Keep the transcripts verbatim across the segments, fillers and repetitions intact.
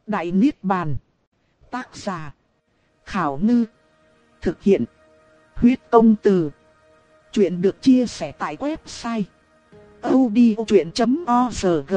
Đại Niết Bàn. Tác giả Khảo Ngư. Thực hiện Huyết Công Từ. Chuyện được chia sẻ tại website audiochuyện chấm org.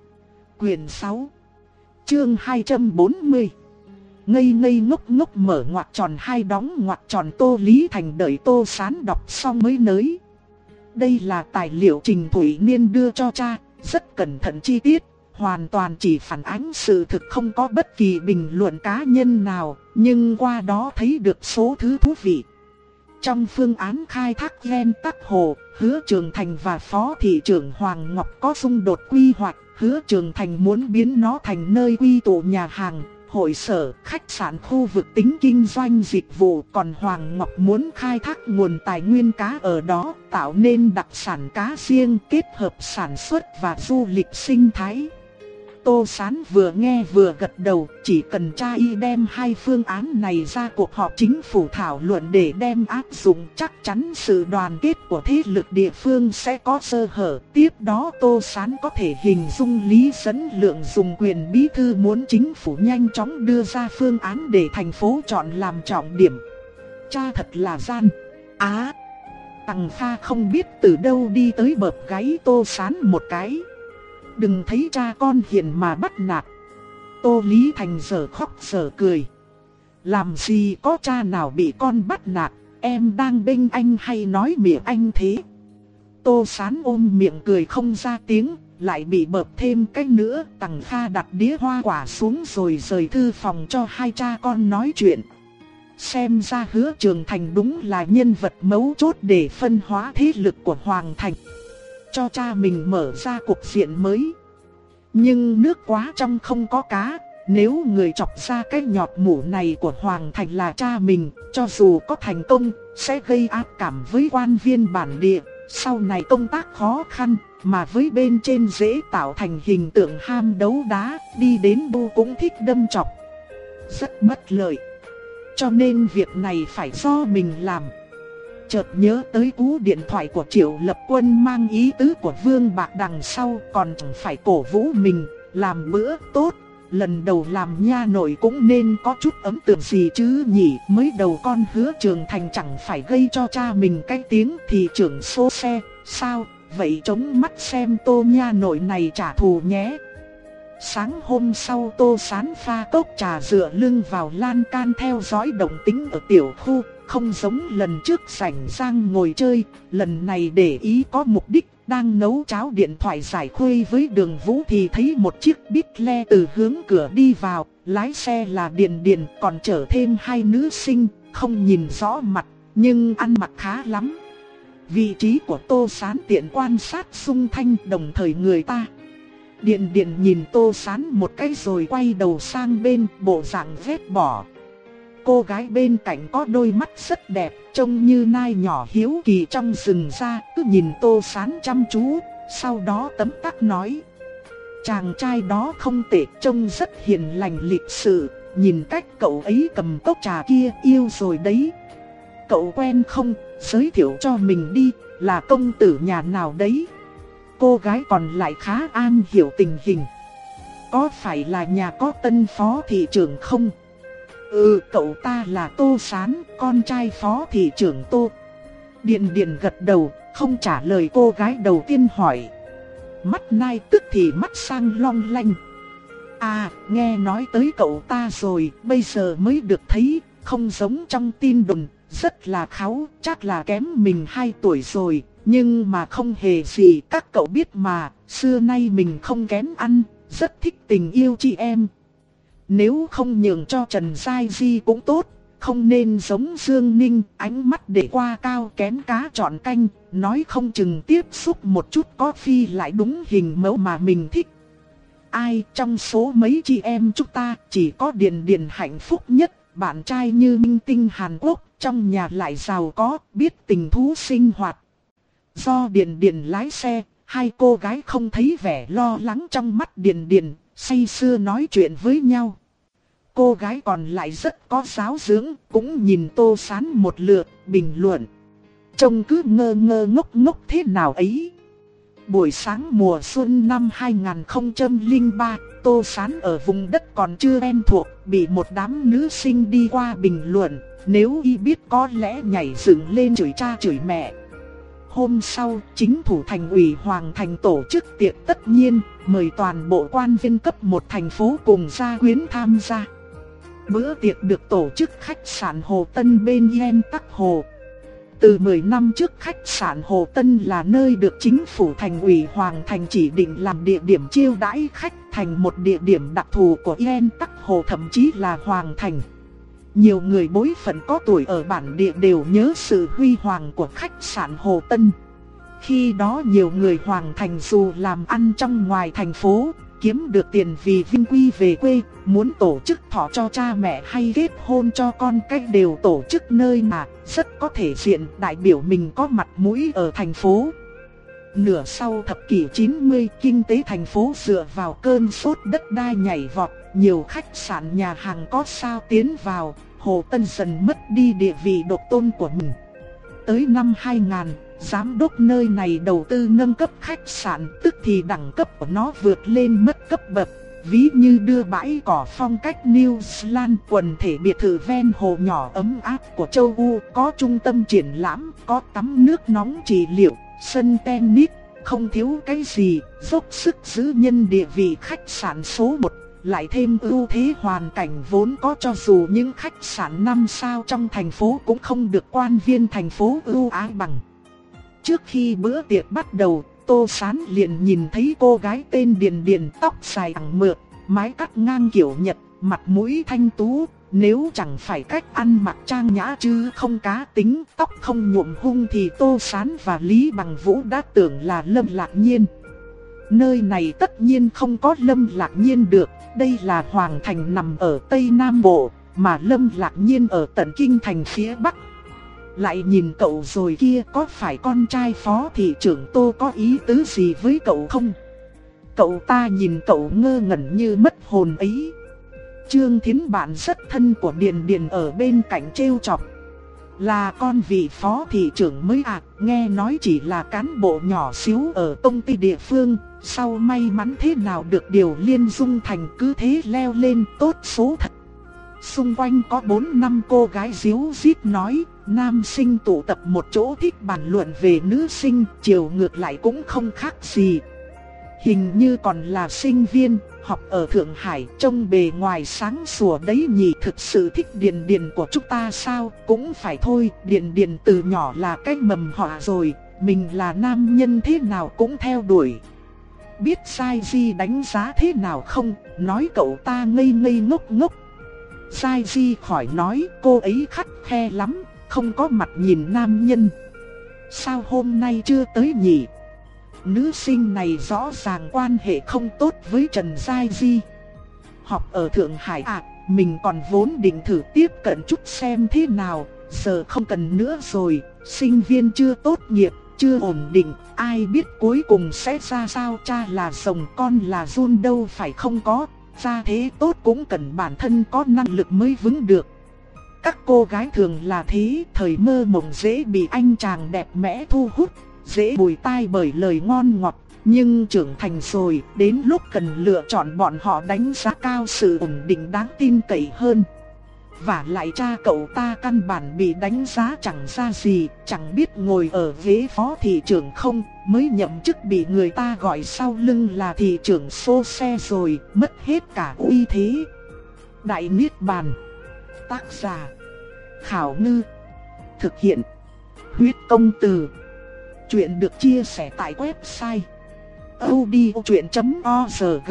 Quyền sáu, chương hai trăm bốn mươi. Ngây ngây ngốc ngốc mở ngoặc tròn hai đóng ngoặc tròn. Tô Lý Thành đợi Tô Sán đọc xong mới nới. Đây là tài liệu Trình Thủy Niên đưa cho cha, rất cẩn thận chi tiết, hoàn toàn chỉ phản ánh sự thực, không có bất kỳ bình luận cá nhân nào, nhưng qua đó thấy được số thứ thú vị. Trong phương án khai thác gen Tắc Hồ, Hứa Trường Thành và Phó Thị trưởng Hoàng Ngọc có xung đột quy hoạch. Hứa Trường Thành muốn biến nó thành nơi quy tụ nhà hàng, hội sở, khách sạn, khu vực tính kinh doanh dịch vụ. Còn Hoàng Ngọc muốn khai thác nguồn tài nguyên cá ở đó, tạo nên đặc sản cá riêng, kết hợp sản xuất và du lịch sinh thái. Tô Sán vừa nghe vừa gật đầu, chỉ cần cha y đem hai phương án này ra cuộc họp chính phủ thảo luận để đem áp dụng, chắc chắn sự đoàn kết của thế lực địa phương sẽ có sơ hở. Tiếp đó Tô Sán có thể hình dung Lý Dẫn Lượng dùng quyền bí thư muốn chính phủ nhanh chóng đưa ra phương án để thành phố chọn làm trọng điểm. Cha thật là gian á. À, Tằng Kha không biết từ đâu đi tới bợp gáy Tô Sán một cái. Đừng thấy cha con hiền mà bắt nạt. Tô Lý Thành giờ khóc giờ cười. Làm gì có cha nào bị con bắt nạt, em đang bênh anh hay nói miệng anh thế? Tô Sán ôm miệng cười không ra tiếng, lại bị bợp thêm cái nữa. Tằng Kha đặt đĩa hoa quả xuống rồi rời thư phòng cho hai cha con nói chuyện. Xem ra Hứa Trường Thành đúng là nhân vật mấu chốt để phân hóa thế lực của Hoàng Thành, cho cha mình mở ra cục diện mới. Nhưng nước quá trong không có cá, nếu người chọc ra cái nhọt mủ này của Hoàng Thành là cha mình, cho dù có thành công, sẽ gây ác cảm với quan viên bản địa, sau này công tác khó khăn, mà với bên trên dễ tạo thành hình tượng ham đấu đá, đi đến đâu cũng thích đâm chọc. Rất bất lợi. Cho nên việc này phải do mình làm. Chợt nhớ tới cú điện thoại của Triệu Lập Quân mang ý tứ của Vương Bạc đằng sau, còn chẳng phải cổ vũ mình, làm bữa tốt. Lần đầu làm nha nội cũng nên có chút ấn tượng gì chứ nhỉ. Mới đầu con Hứa Trường Thành chẳng phải gây cho cha mình cái tiếng thì trưởng số xe. Sao, vậy chống mắt xem Tô nha nội này trả thù nhé. Sáng hôm sau Tô Sán pha cốc trà dựa lưng vào lan can theo dõi động tĩnh ở tiểu khu. Không giống lần trước rảnh rang ngồi chơi, lần này để ý có mục đích. Đang nấu cháo điện thoại giải khuây với Đường Vũ thì thấy một chiếc Bentley từ hướng cửa đi vào. Lái xe là Điền Điền, còn chở thêm hai nữ sinh, không nhìn rõ mặt, nhưng ăn mặc khá lắm. Vị trí của Tô Sán tiện quan sát xung quanh, đồng thời người ta. Điền Điền nhìn Tô Sán một cái rồi quay đầu sang bên, bộ dạng ghét bỏ. Cô gái bên cạnh có đôi mắt rất đẹp, trông như nai nhỏ hiếu kỳ trong rừng ra, cứ nhìn Tô Sán chăm chú, sau đó tấm tắc nói. Chàng trai đó không tệ, trông rất hiền lành lịch sự, nhìn cách cậu ấy cầm cốc trà kia yêu rồi đấy. Cậu quen không, giới thiệu cho mình đi, là công tử nhà nào đấy? Cô gái còn lại khá an hiểu tình hình. Có phải là nhà có tân phó thị trưởng không? Ừ, cậu ta là Tô Sán, con trai phó thị trưởng Tô. Điền Điền gật đầu, không trả lời cô gái đầu tiên hỏi. Mắt nai tức thì mắt sang long lanh. À, nghe nói tới cậu ta rồi, bây giờ mới được thấy, không giống trong tin đồn, rất là kháu, chắc là kém mình hai tuổi rồi. Nhưng mà không hề gì, các cậu biết mà, xưa nay mình không kén ăn, rất thích tình yêu chị em. Nếu không nhường cho Trần Giai Di cũng tốt, không nên giống Dương Ninh, ánh mắt để qua cao kén cá chọn canh, nói không chừng tiếp xúc một chút có phi lại đúng hình mẫu mà mình thích. Ai trong số mấy chị em chúng ta chỉ có Điền Điền hạnh phúc nhất, bạn trai như minh tinh Hàn Quốc, trong nhà lại giàu có, biết tình thú sinh hoạt. Do Điền Điền lái xe, hai cô gái không thấy vẻ lo lắng trong mắt Điền Điền, say sưa nói chuyện với nhau. Cô gái còn lại rất có giáo dưỡng, cũng nhìn Tô Sán một lượt, bình luận. Trông cứ ngơ ngơ ngốc ngốc thế nào ấy. Buổi sáng mùa xuân năm hai nghìn không trăm lẻ ba, Tô Sán ở vùng đất còn chưa quen thuộc, bị một đám nữ sinh đi qua bình luận, nếu y biết có lẽ nhảy dựng lên chửi cha chửi mẹ. Hôm sau, chính thủ thành ủy Hoàng Thành tổ chức tiệc tất nhiên, mời toàn bộ quan viên cấp một thành phố cùng gia quyến tham gia. Bữa tiệc được tổ chức khách sạn Hồ Tân bên Yen Tắc Hồ. Từ mười năm trước, khách sạn Hồ Tân là nơi được chính phủ thành ủy Hoàng Thành chỉ định làm địa điểm chiêu đãi khách, thành một địa điểm đặc thù của Yen Tắc Hồ, thậm chí là Hoàng Thành. Nhiều người bối phận có tuổi ở bản địa đều nhớ sự huy hoàng của khách sạn Hồ Tân. Khi đó nhiều người Hoàng Thành dù làm ăn trong ngoài thành phố, kiếm được tiền vì vinh quy về quê, muốn tổ chức thọ cho cha mẹ hay kết hôn cho con cách đều tổ chức nơi mà rất có thể diện, đại biểu mình có mặt mũi ở thành phố. Nửa sau thập kỷ chín mươi, kinh tế thành phố dựa vào cơn sốt đất đai nhảy vọt, nhiều khách sạn nhà hàng có sao tiến vào, Hồ Tân dần mất đi địa vị độc tôn của mình. Tới năm hai nghìn, giám đốc nơi này đầu tư nâng cấp khách sạn, tức thì đẳng cấp của nó vượt lên mất cấp bậc. Ví như đưa bãi cỏ phong cách New Zealand, quần thể biệt thự ven hồ nhỏ ấm áp của châu Âu, có trung tâm triển lãm, có tắm nước nóng trị liệu, sân tennis, không thiếu cái gì, dốc sức giữ nhân địa vị khách sạn số một. Lại thêm ưu thế hoàn cảnh vốn có, cho dù những khách sạn năm sao trong thành phố cũng không được quan viên thành phố ưu ái bằng. Trước khi bữa tiệc bắt đầu, Tô Sán liền nhìn thấy cô gái tên Điền Điền, tóc dài ẳng mượt, mái cắt ngang kiểu Nhật, mặt mũi thanh tú. Nếu chẳng phải cách ăn mặc trang nhã chứ không cá tính, tóc không nhuộm hung thì Tô Sán và Lý Bằng Vũ đã tưởng là Lâm Lạc Nhiên. Nơi này tất nhiên không có Lâm Lạc Nhiên được, đây là Hoàng Thành nằm ở Tây Nam Bộ, mà Lâm Lạc Nhiên ở tận kinh thành phía Bắc. Lại nhìn cậu rồi kia, có phải con trai phó thị trưởng Tô có ý tứ gì với cậu không? Cậu ta nhìn cậu ngơ ngẩn như mất hồn ấy. Trương Thiến, bạn rất thân của Điền Điền, ở bên cạnh trêu chọc. Là con vị phó thị trưởng mới à, nghe nói chỉ là cán bộ nhỏ xíu ở công ty địa phương, sau may mắn thế nào được điều liên dung thành, cứ thế leo lên, tốt số thật. Xung quanh có bốn năm cô gái díu dít nói, nam sinh tụ tập một chỗ thích bàn luận về nữ sinh, chiều ngược lại cũng không khác gì. Hình như còn là sinh viên, học ở Thượng Hải, trông bề ngoài sáng sủa đấy nhỉ. Thực sự thích Điền Điền của chúng ta sao? Cũng phải thôi, Điền Điền từ nhỏ là cái mầm họa rồi, mình là nam nhân thế nào cũng theo đuổi. Biết Sai Di đánh giá thế nào không? Nói cậu ta ngây ngây ngốc ngốc. Sai Di khỏi nói, cô ấy khắt khe lắm, không có mặt nhìn nam nhân. Sao hôm nay chưa tới nhỉ? Nữ sinh này rõ ràng quan hệ không tốt với Trần Giai Di. Học ở Thượng Hải à, mình còn vốn định thử tiếp cận chút xem thế nào, giờ không cần nữa rồi. Sinh viên chưa tốt nghiệp, chưa ổn định, ai biết cuối cùng sẽ ra sao. Cha là rồng, con là giun đâu phải không có. Gia thế tốt cũng cần bản thân có năng lực mới vững được. Các cô gái thường là thế, thời mơ mộng dễ bị anh chàng đẹp mẽ thu hút, dễ bùi tai bởi lời ngon ngọt. Nhưng trưởng thành rồi, đến lúc cần lựa chọn bọn họ đánh giá cao sự ổn định đáng tin cậy hơn. Và lại cha cậu ta căn bản bị đánh giá chẳng ra gì, chẳng biết ngồi ở ghế phó thị trưởng không, mới nhậm chức bị người ta gọi sau lưng là thị trưởng xô xe rồi, mất hết cả uy thế. Đại Niết Bàn. Tác giả Khảo Ngư. Thực hiện Huyết Công Từ. Chuyện được chia sẻ tại website audiochuyện chấm org.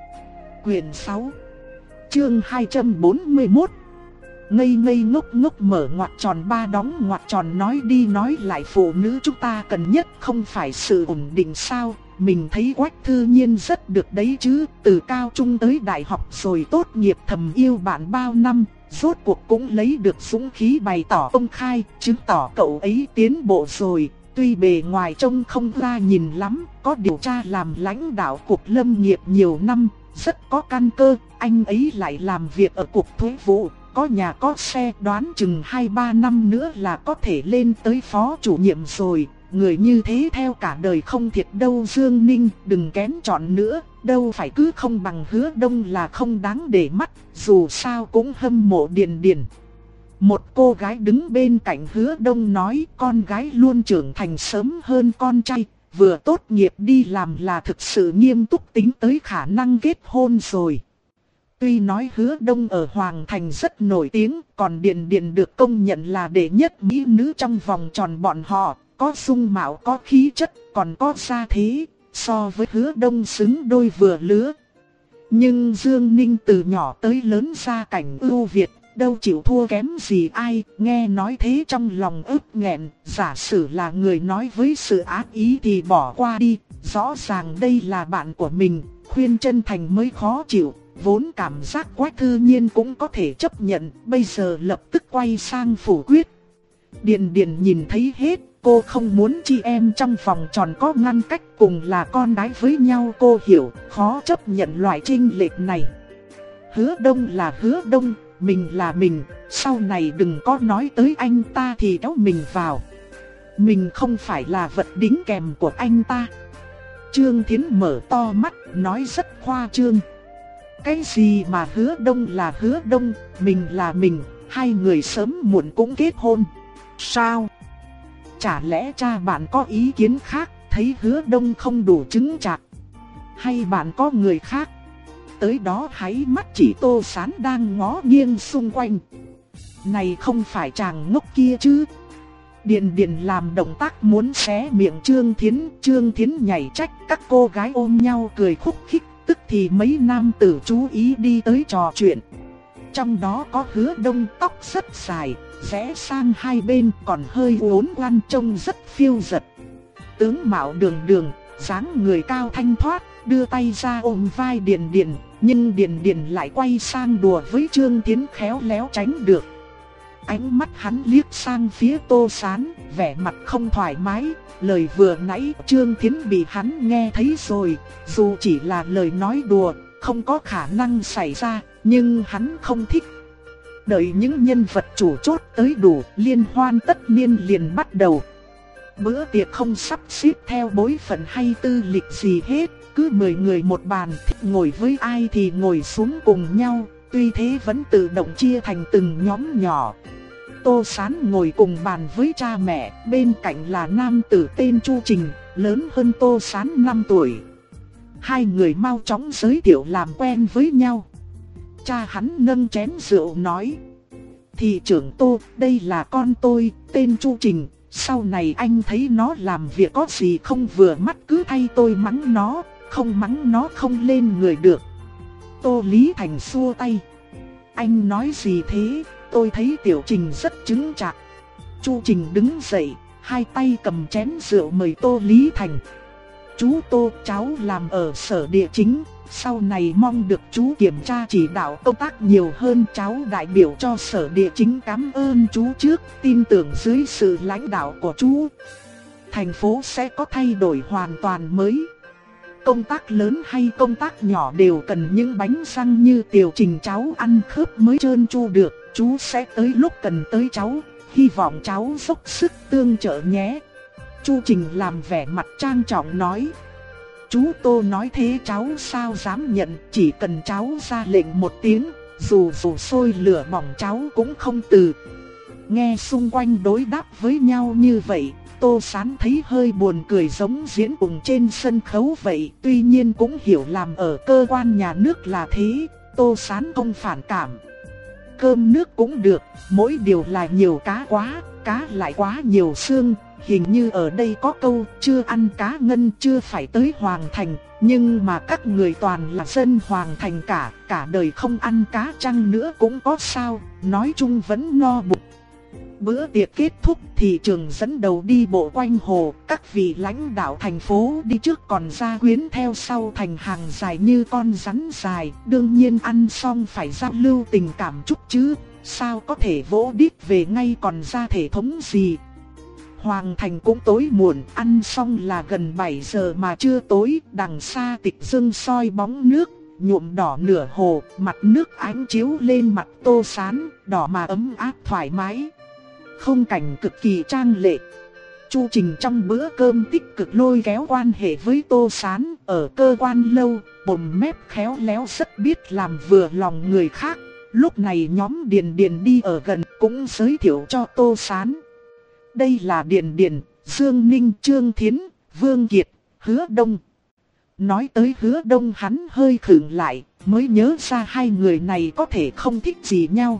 Quyền sáu, chương hai trăm bốn mươi mốt. Ngây ngây ngốc ngốc mở ngoặc tròn ba đóng ngoặc tròn, nói đi nói lại phụ nữ chúng ta cần nhất không phải sự ổn định sao? Mình thấy Quách Thư Nhiên rất được đấy chứ, từ cao trung tới đại học rồi tốt nghiệp thầm yêu bạn bao năm, rốt cuộc cũng lấy được dũng khí bày tỏ công khai, chứng tỏ cậu ấy tiến bộ rồi. Tuy bề ngoài trông không ra nhìn lắm, có điều tra làm lãnh đạo cục lâm nghiệp nhiều năm, rất có căn cơ. Anh ấy lại làm việc ở cục thuế vụ, có nhà có xe, đoán chừng hai ba năm nữa là có thể lên tới phó chủ nhiệm rồi. người như thế theo cả đời không thiệt đâu Dương Ninh, đừng kén chọn nữa, đâu phải cứ không bằng Hứa Đông là không đáng để mắt, dù sao cũng hâm mộ Điền Điền. Một cô gái đứng bên cạnh Hứa Đông nói con gái luôn trưởng thành sớm hơn con trai, vừa tốt nghiệp đi làm là thực sự nghiêm túc tính tới khả năng kết hôn rồi. Tuy nói Hứa Đông ở Hoàng Thành rất nổi tiếng, còn Điền Điền được công nhận là đệ nhất mỹ nữ trong vòng tròn bọn họ, có dung mạo có khí chất, còn có gia thế, so với Hứa Đông xứng đôi vừa lứa. Nhưng Dương Ninh từ nhỏ tới lớn gia cảnh ưu việt, đâu chịu thua kém gì ai, nghe nói thế trong lòng ức nghẹn, giả sử là người nói với sự ác ý thì bỏ qua đi, rõ ràng đây là bạn của mình, khuyên chân thành mới khó chịu, vốn cảm giác Quách Thư Nhiên cũng có thể chấp nhận, bây giờ lập tức quay sang phủ quyết. Điền Điền nhìn thấy hết, cô không muốn chị em trong vòng tròn có ngăn cách cùng là con gái với nhau, cô hiểu, khó chấp nhận loại chênh lệch này. Hứa Đông là Hứa Đông, mình là mình, sau này đừng có nói tới anh ta thì kéo mình vào. Mình không phải là vật đính kèm của anh ta. Trương Thiến mở to mắt, nói rất khoa trương. Cái gì mà Hứa Đông là Hứa Đông, mình là mình, hai người sớm muộn cũng kết hôn. Sao? Chả lẽ cha bạn có ý kiến khác, thấy Hứa Đông không đủ chứng chạc? Hay bạn có người khác? Tới đó hãy mắt chỉ Tô Sán đang ngó nghiêng xung quanh. Này không phải chàng ngốc kia chứ? Điền Điền làm động tác muốn xé miệng Trương Thiến, Trương Thiến nhảy trách, các cô gái ôm nhau cười khúc khích, tức thì mấy nam tử chú ý đi tới trò chuyện. Trong đó có Hứa Đông tóc rất dài, rẽ sang hai bên còn hơi uốn oan trông rất phiêu dật. Tướng mạo đường đường, dáng người cao thanh thoát, đưa tay ra ôm vai Điền Điền, nhưng Điền Điền lại quay sang đùa với Trương Thiến khéo léo tránh được. Ánh mắt hắn liếc sang phía Tô Sán, vẻ mặt không thoải mái, lời vừa nãy Trương Thiến bị hắn nghe thấy rồi, dù chỉ là lời nói đùa, không có khả năng xảy ra, nhưng hắn không thích. Đợi những nhân vật chủ chốt tới đủ, liên hoan tất niên liền bắt đầu. Bữa tiệc không sắp xếp theo bối phận hay tư lịch gì hết, cứ mười người một bàn, thích ngồi với ai thì ngồi xuống cùng nhau, tuy thế vẫn tự động chia thành từng nhóm nhỏ. Tô Sán ngồi cùng bàn với cha mẹ, bên cạnh là nam tử tên Chu Trình, lớn hơn Tô Sán năm tuổi. Hai người mau chóng giới thiệu làm quen với nhau. Cha hắn nâng chén rượu nói: thị trưởng Tô, đây là con tôi, tên Chu Trình. Sau này anh thấy nó làm việc có gì không vừa mắt cứ thay tôi mắng nó, không mắng nó không lên người được. Tô Lý Thành xua tay: anh nói gì thế, tôi thấy Tiểu Trình rất chứng chạc. Chu Trình đứng dậy, hai tay cầm chén rượu mời Tô Lý Thành: chú Tô, cháu làm ở sở địa chính, sau này mong được chú kiểm tra chỉ đạo công tác nhiều hơn. Cháu đại biểu cho sở địa chính cảm ơn chú trước, tin tưởng dưới sự lãnh đạo của chú, thành phố sẽ có thay đổi hoàn toàn mới. Công tác lớn hay công tác nhỏ đều cần những bánh răng như Tiểu Trình cháu ăn khớp mới trơn tru được. Chú sẽ tới lúc cần tới cháu, hy vọng cháu dốc sức tương trợ nhé. Chu Trình làm vẻ mặt trang trọng nói: chú Tô nói thế cháu sao dám nhận, chỉ cần cháu ra lệnh một tiếng, dù dù sôi lửa bỏng cháu cũng không từ. Nghe xung quanh đối đáp với nhau như vậy, Tô Sán thấy hơi buồn cười, giống diễn cùng trên sân khấu vậy. Tuy nhiên cũng hiểu làm ở cơ quan nhà nước là thế, Tô Sán không phản cảm. Cơm nước cũng được, mỗi điều là nhiều cá quá, cá lại quá nhiều xương. Hình như ở đây có câu chưa ăn cá ngân chưa phải tới Hoàng Thành, nhưng mà các người toàn là dân Hoàng Thành cả, cả đời không ăn cá chăng nữa cũng có sao, nói chung vẫn no bụng. Bữa tiệc kết thúc, thị trưởng dẫn đầu đi bộ quanh hồ, các vị lãnh đạo thành phố đi trước còn gia quyến theo sau thành hàng dài như con rắn dài. Đương nhiên ăn xong phải giao lưu tình cảm chút chứ, sao có thể vỗ đít về ngay còn ra thể thống gì. Hoàng Thành cũng tối muộn, ăn xong là gần bảy giờ mà chưa tối. Đằng xa Tịch Dương soi bóng nước, nhuộm đỏ nửa hồ, mặt nước ánh chiếu lên mặt Tô Sán, đỏ mà ấm áp thoải mái. Không cảnh cực kỳ trang lệ. Chu Trình trong bữa cơm tích cực lôi kéo quan hệ với Tô Sán, ở cơ quan lâu, bồm mép khéo léo rất biết làm vừa lòng người khác. Lúc này nhóm Điền Điền đi ở gần cũng giới thiệu cho Tô Sán. Đây là Điền Điền, Dương Ninh, Trương Thiến, Vương Kiệt, Hứa Đông. Nói tới Hứa Đông hắn hơi khựng lại, mới nhớ ra hai người này có thể không thích gì nhau.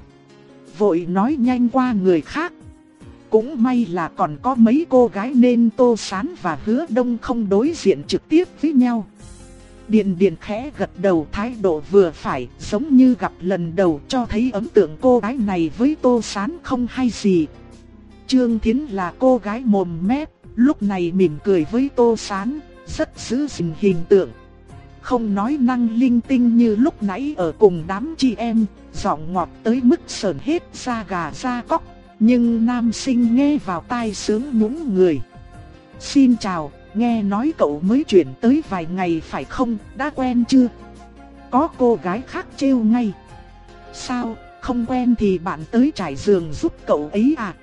Vội nói nhanh qua người khác. Cũng may là còn có mấy cô gái nên Tô Sán và Hứa Đông không đối diện trực tiếp với nhau. Điền Điền khẽ gật đầu, thái độ vừa phải, giống như gặp lần đầu, cho thấy ấn tượng cô gái này với Tô Sán không hay gì. Trương Thiến là cô gái mồm mép, lúc này mỉm cười với Tô Sán, rất giữ gìn hình tượng. Không nói năng linh tinh như lúc nãy ở cùng đám chị em, giọng ngọt tới mức sờn hết da gà da cóc, nhưng nam sinh nghe vào tai sướng nhún người. Xin chào, nghe nói cậu mới chuyển tới vài ngày phải không, đã quen chưa? Có cô gái khác trêu ngay. Sao, không quen thì bạn tới trải giường giúp cậu ấy à?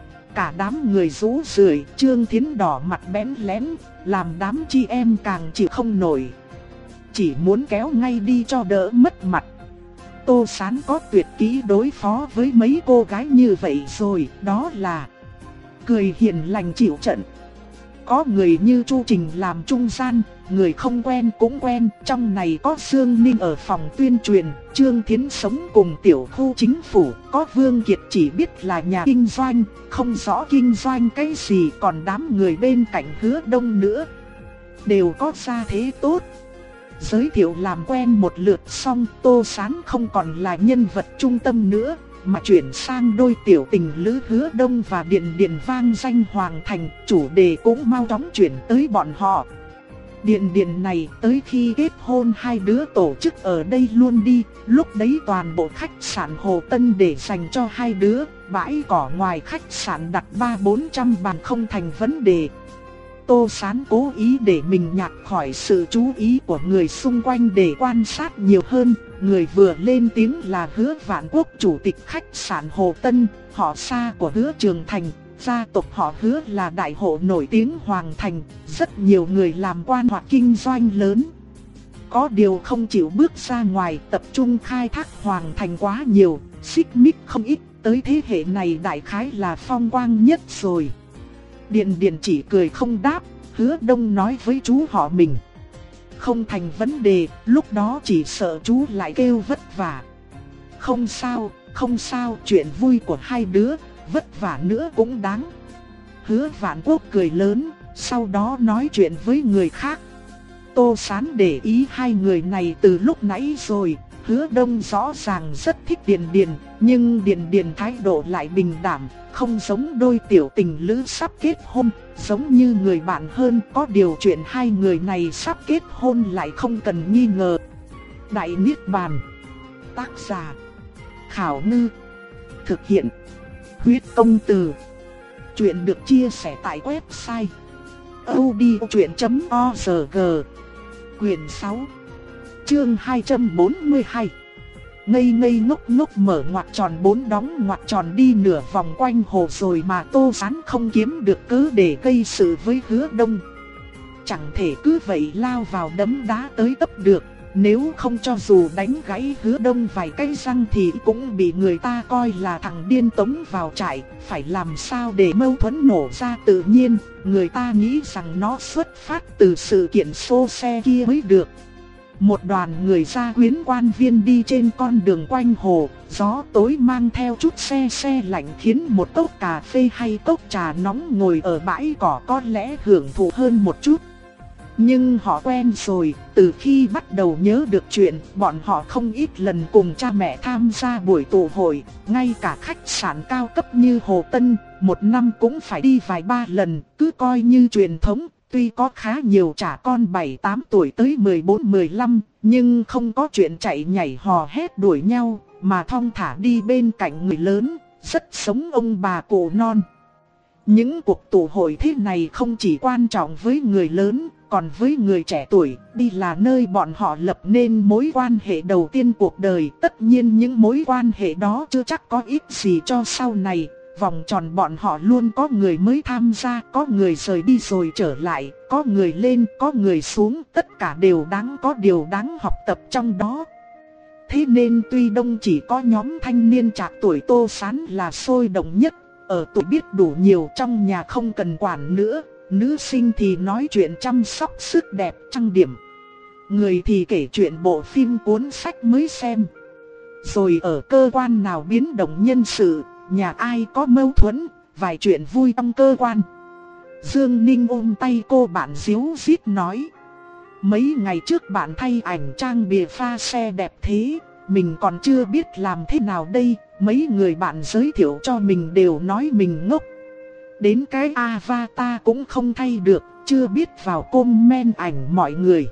Cả đám người rú rượi, Trương Thiến đỏ mặt bẽn lén, làm đám chị em càng chịu không nổi. Chỉ muốn kéo ngay đi cho đỡ mất mặt. Tô Sán có tuyệt kỹ đối phó với mấy cô gái như vậy rồi, đó là cười hiền lành chịu trận. Có người như Chu Trình làm trung gian, người không quen cũng quen. Trong này có Dương Ninh ở phòng tuyên truyền, Trương Thiến sống cùng tiểu khu chính phủ, có Vương Kiệt chỉ biết là nhà kinh doanh, không rõ kinh doanh cái gì, còn đám người bên cạnh Hứa Đông nữa. Đều có gia thế tốt. Giới thiệu làm quen một lượt xong, Tô Sán không còn là nhân vật trung tâm nữa, mà chuyển sang đôi tiểu tình lữ Hứa Đông và Điền Điền vang danh Hoàng Thành, chủ đề cũng mau chóng chuyển tới bọn họ. Điền Điền này tới khi kết hôn hai đứa tổ chức ở đây luôn đi, lúc đấy toàn bộ khách sạn Hồ Tân để dành cho hai đứa, bãi cỏ ngoài khách sạn đặt ba bốn trăm bàn không thành vấn đề. Tô Sán cố ý để mình nhạt khỏi sự chú ý của người xung quanh để quan sát nhiều hơn. Người vừa lên tiếng là Hứa Vạn Quốc, chủ tịch khách sạn Hồ Tân, họ Sa của Hứa Trường Thành. Gia tộc họ Hứa là đại hộ nổi tiếng Hoàng Thành, rất nhiều người làm quan hoặc kinh doanh lớn. Có điều không chịu bước ra ngoài, tập trung khai thác Hoàng Thành quá nhiều, xích mích không ít, tới thế hệ này đại khái là phong quang nhất rồi. Điền Điền chỉ cười không đáp, Hứa Đông nói với chú họ mình. Không thành vấn đề, lúc đó chỉ sợ chú lại kêu vất vả. Không sao, không sao, chuyện vui của hai đứa, vất vả nữa cũng đáng. Hứa Vạn Quốc cười lớn, sau đó nói chuyện với người khác. Tô Sán để ý hai người này từ lúc nãy rồi. Hứa Đông rõ ràng rất thích Điền Điền, nhưng Điền Điền thái độ lại bình đảm, không giống đôi tiểu tình lữ sắp kết hôn, giống như người bạn hơn. Có điều chuyện hai người này sắp kết hôn lại không cần nghi ngờ. Đại Niết Bàn. Tác giả Khảo Ngư. Thực hiện Huyết Công Từ. Chuyện được chia sẻ tại website audiochuyện chấm org. Quyển sáu, chương hai trăm bốn mươi hai. Ngây ngây ngốc ngốc mở ngoặc tròn bốn đóng ngoặc tròn đi nửa vòng quanh hồ rồi mà Tô Sán không kiếm được cớ để gây sự với Hứa Đông. Chẳng thể cứ vậy lao vào đấm đá tới tấp được, nếu không cho dù đánh gãy Hứa Đông vài cái răng thì cũng bị người ta coi là thằng điên tống vào trại. Phải làm sao để mâu thuẫn nổ ra tự nhiên, người ta nghĩ rằng nó xuất phát từ sự kiện xô xe kia mới được. Một đoàn người gia quyến quan viên đi trên con đường quanh hồ, gió tối mang theo chút se se lạnh khiến một cốc cà phê hay cốc trà nóng ngồi ở bãi cỏ có lẽ hưởng thụ hơn một chút. Nhưng họ quen rồi, từ khi bắt đầu nhớ được chuyện, bọn họ không ít lần cùng cha mẹ tham gia buổi tụ hội, ngay cả khách sạn cao cấp như Hồ Tân, một năm cũng phải đi vài ba lần, cứ coi như truyền thống. Tuy có khá nhiều trẻ con bảy tám tuổi tới mười bốn mười lăm, nhưng không có chuyện chạy nhảy hò hét đuổi nhau, mà thong thả đi bên cạnh người lớn, rất sống ông bà cụ non. Những cuộc tụ hội thế này không chỉ quan trọng với người lớn, còn với người trẻ tuổi, đi là nơi bọn họ lập nên mối quan hệ đầu tiên cuộc đời. Tất nhiên những mối quan hệ đó chưa chắc có ích gì cho sau này, vòng tròn bọn họ luôn có người mới tham gia, có người rời đi rồi trở lại, có người lên, có người xuống, tất cả đều đáng có điều đáng học tập trong đó. Thế nên tuy đông chỉ có nhóm thanh niên trạc tuổi Tô Sán là sôi động nhất, ở tuổi biết đủ nhiều trong nhà không cần quản nữa, nữ sinh thì nói chuyện chăm sóc sức đẹp trang điểm. Người thì kể chuyện bộ phim cuốn sách mới xem. Rồi ở cơ quan nào biến động nhân sự, nhà ai có mâu thuẫn, vài chuyện vui trong cơ quan. Dương Ninh ôm tay cô bạn díu dít nói. Mấy ngày trước bạn thay ảnh trang bìa pha xe đẹp thế, mình còn chưa biết làm thế nào đây. Mấy người bạn giới thiệu cho mình đều nói mình ngốc. Đến cái avatar cũng không thay được, chưa biết vào comment ảnh mọi người.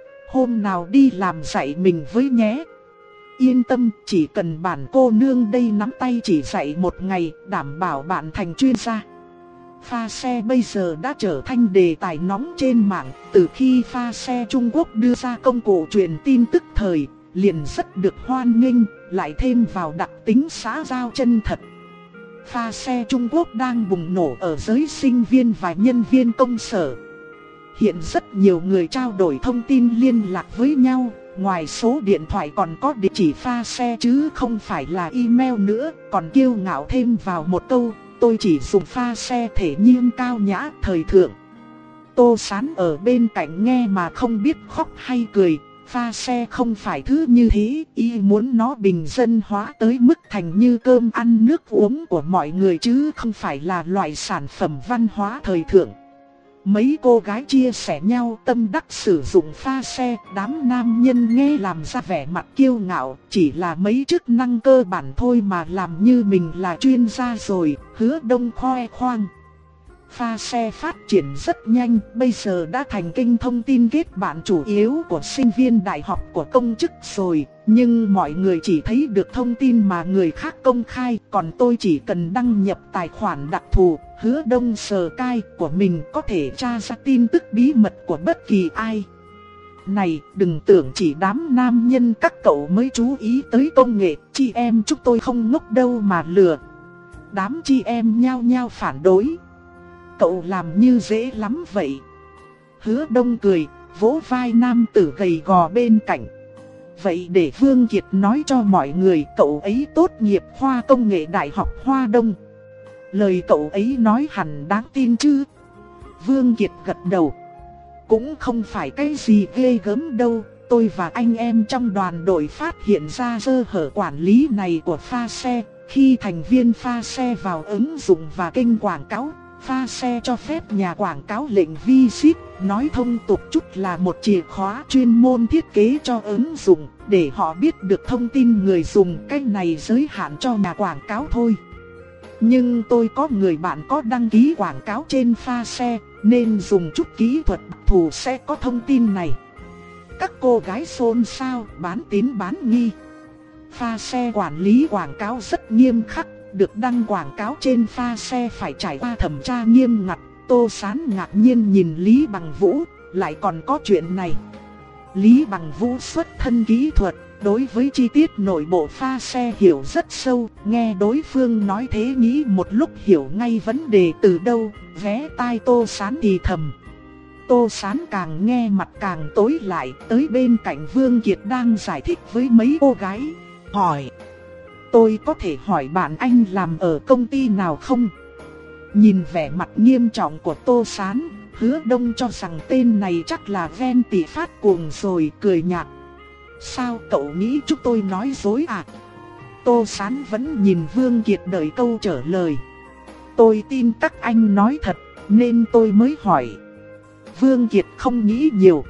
Hôm nào đi làm dạy mình với nhé. Yên tâm, chỉ cần bản cô nương đây nắm tay chỉ dạy một ngày, đảm bảo bạn thành chuyên gia. Pha xe bây giờ đã trở thành đề tài nóng trên mạng. Từ khi pha xe Trung Quốc đưa ra công cụ truyền tin tức thời, liền rất được hoan nghênh, lại thêm vào đặc tính xã giao chân thật. Pha xe Trung Quốc đang bùng nổ ở giới sinh viên và nhân viên công sở. Hiện rất nhiều người trao đổi thông tin liên lạc với nhau. Ngoài số điện thoại còn có địa chỉ pha xe chứ không phải là email nữa. Còn kiêu ngạo thêm vào một câu, tôi chỉ dùng pha xe thể nhiên cao nhã thời thượng. Tô Sán ở bên cạnh nghe mà không biết khóc hay cười. Pha xe không phải thứ như thế, y muốn nó bình dân hóa tới mức thành như cơm ăn nước uống của mọi người chứ không phải là loại sản phẩm văn hóa thời thượng. Mấy cô gái chia sẻ nhau tâm đắc sử dụng pha xe, đám nam nhân nghe làm ra vẻ mặt kiêu ngạo, chỉ là mấy chức năng cơ bản thôi mà làm như mình là chuyên gia rồi, Hứa Đông khoe khoang. Pha xe phát triển rất nhanh, bây giờ đã thành kênh thông tin kết bạn chủ yếu của sinh viên đại học của công chức rồi. Nhưng mọi người chỉ thấy được thông tin mà người khác công khai, còn tôi chỉ cần đăng nhập tài khoản đặc thù, Hứa Đông sờ cai của mình có thể tra ra tin tức bí mật của bất kỳ ai. Này, đừng tưởng chỉ đám nam nhân các cậu mới chú ý tới công nghệ, chị em chúng tôi không ngốc đâu mà lừa. Đám chị em nhao nhao phản đối. Cậu làm như dễ lắm vậy. Hứa Đông cười, vỗ vai nam tử gầy gò bên cạnh. Vậy để Vương Kiệt nói cho mọi người cậu ấy tốt nghiệp khoa công nghệ Đại học Hoa Đông. Lời cậu ấy nói hẳn đáng tin chứ? Vương Kiệt gật đầu. Cũng không phải cái gì ghê gớm đâu. Tôi và anh em trong đoàn đội phát hiện ra sơ hở quản lý này của pha xe. Khi thành viên pha xe vào ứng dụng và kênh quảng cáo, pha xe cho phép nhà quảng cáo lệnh visit, nói thông tục chút là một chìa khóa chuyên môn thiết kế cho ứng dụng, để họ biết được thông tin người dùng. Cách này giới hạn cho nhà quảng cáo thôi. Nhưng tôi có người bạn có đăng ký quảng cáo trên pha xe, nên dùng chút kỹ thuật đặc thù sẽ có thông tin này. Các cô gái xôn xao, bán tín bán nghi. Pha xe quản lý quảng cáo rất nghiêm khắc. Được đăng quảng cáo trên pha xe phải trải qua thẩm tra nghiêm ngặt. Tô Sán ngạc nhiên nhìn Lý Bằng Vũ, lại còn có chuyện này. Lý Bằng Vũ xuất thân kỹ thuật, đối với chi tiết nội bộ pha xe hiểu rất sâu. Nghe đối phương nói thế nghĩ một lúc hiểu ngay vấn đề từ đâu, ghé tai Tô Sán thì thầm. Tô Sán càng nghe mặt càng tối lại, tới bên cạnh Vương Kiệt đang giải thích với mấy cô gái, hỏi. Tôi có thể hỏi bạn anh làm ở công ty nào không? Nhìn vẻ mặt nghiêm trọng của Tô Sán, Hứa Đông cho rằng tên này chắc là ven tỉ phát cuồng rồi, cười nhạt. Sao cậu nghĩ chúng tôi nói dối à? Tô Sán vẫn nhìn Vương Kiệt đợi câu trả lời. Tôi tin các anh nói thật, nên tôi mới hỏi. Vương Kiệt không nghĩ nhiều.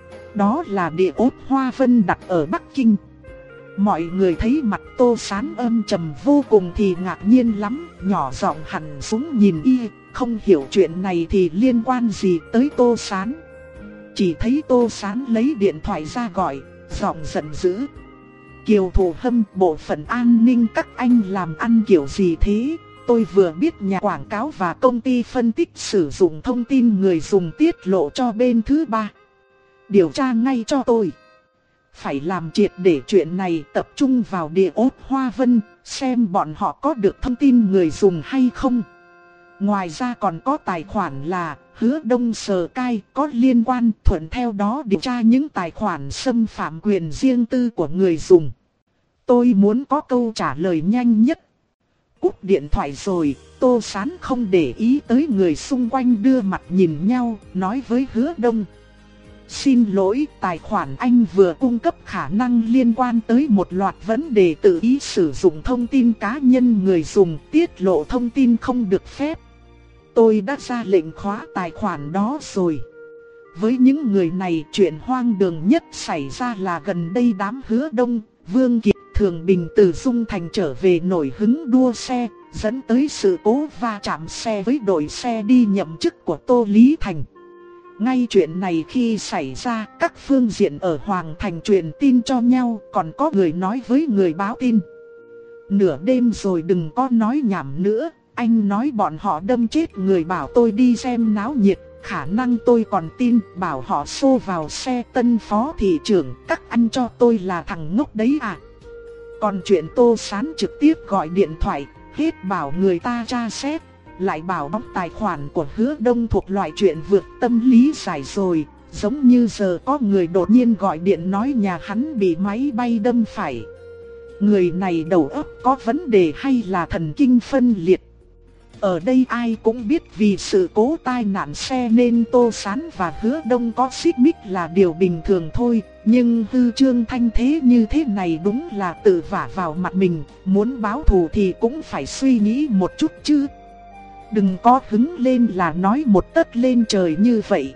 Đó là địa ốt Hoa Vân đặt ở Bắc Kinh. Mọi người thấy mặt Tô Sán âm trầm vô cùng thì ngạc nhiên lắm, nhỏ giọng hằn xuống nhìn y, không hiểu chuyện này thì liên quan gì tới Tô Sán. Chỉ thấy Tô Sán lấy điện thoại ra gọi, giọng giận dữ. Kiều Thủ Hâm, bộ phận an ninh các anh làm ăn kiểu gì thế? Tôi vừa biết nhà quảng cáo và công ty phân tích sử dụng thông tin người dùng tiết lộ cho bên thứ ba. Điều tra ngay cho tôi. phải làm triệt để chuyện này, tập trung vào địa ốt Hoa Vân, xem bọn họ có được thông tin người dùng hay không. Ngoài ra còn có tài khoản là Hứa Đông Sờ Cai có liên quan, thuận theo đó điều tra những tài khoản xâm phạm quyền riêng tư của người dùng. Tôi muốn có câu trả lời nhanh nhất. Cúp điện thoại rồi, Tô Sán không để ý tới người xung quanh đưa mặt nhìn nhau, nói với Hứa Đông. Xin lỗi, tài khoản anh vừa cung cấp khả năng liên quan tới một loạt vấn đề tự ý sử dụng thông tin cá nhân người dùng, tiết lộ thông tin không được phép. Tôi đã ra lệnh khóa tài khoản đó rồi. Với những người này, chuyện hoang đường nhất xảy ra là gần đây đám Hứa Đông, Vương Kiệt, Thường Bình từ Dung Thành trở về nổi hứng đua xe, dẫn tới sự cố va chạm xe với đội xe đi nhậm chức của Tô Lý Thành. Ngay chuyện này khi xảy ra, các phương diện ở Hoàng Thành truyền tin cho nhau, còn có người nói với người báo tin. Nửa đêm rồi đừng có nói nhảm nữa, anh nói bọn họ đâm chết người bảo tôi đi xem náo nhiệt, khả năng tôi còn tin, bảo họ xô vào xe Tân Phó thị trưởng, các anh cho tôi là thằng ngốc đấy à. Còn chuyện Tô Sán trực tiếp gọi điện thoại, hết bảo người ta tra xét, lại bảo bóng tài khoản của Hứa Đông thuộc loại chuyện vượt tâm lý giải rồi, giống như giờ có người đột nhiên gọi điện nói nhà hắn bị máy bay đâm phải. Người này đầu óc có vấn đề hay là thần kinh phân liệt? Ở đây ai cũng biết vì sự cố tai nạn xe nên Tô Sán và Hứa Đông có xích mích là điều bình thường thôi. Nhưng hư trương thanh thế như thế này đúng là tự vả vào mặt mình, muốn báo thù thì cũng phải suy nghĩ một chút chứ. Đừng có hứng lên là nói một tấc lên trời như vậy.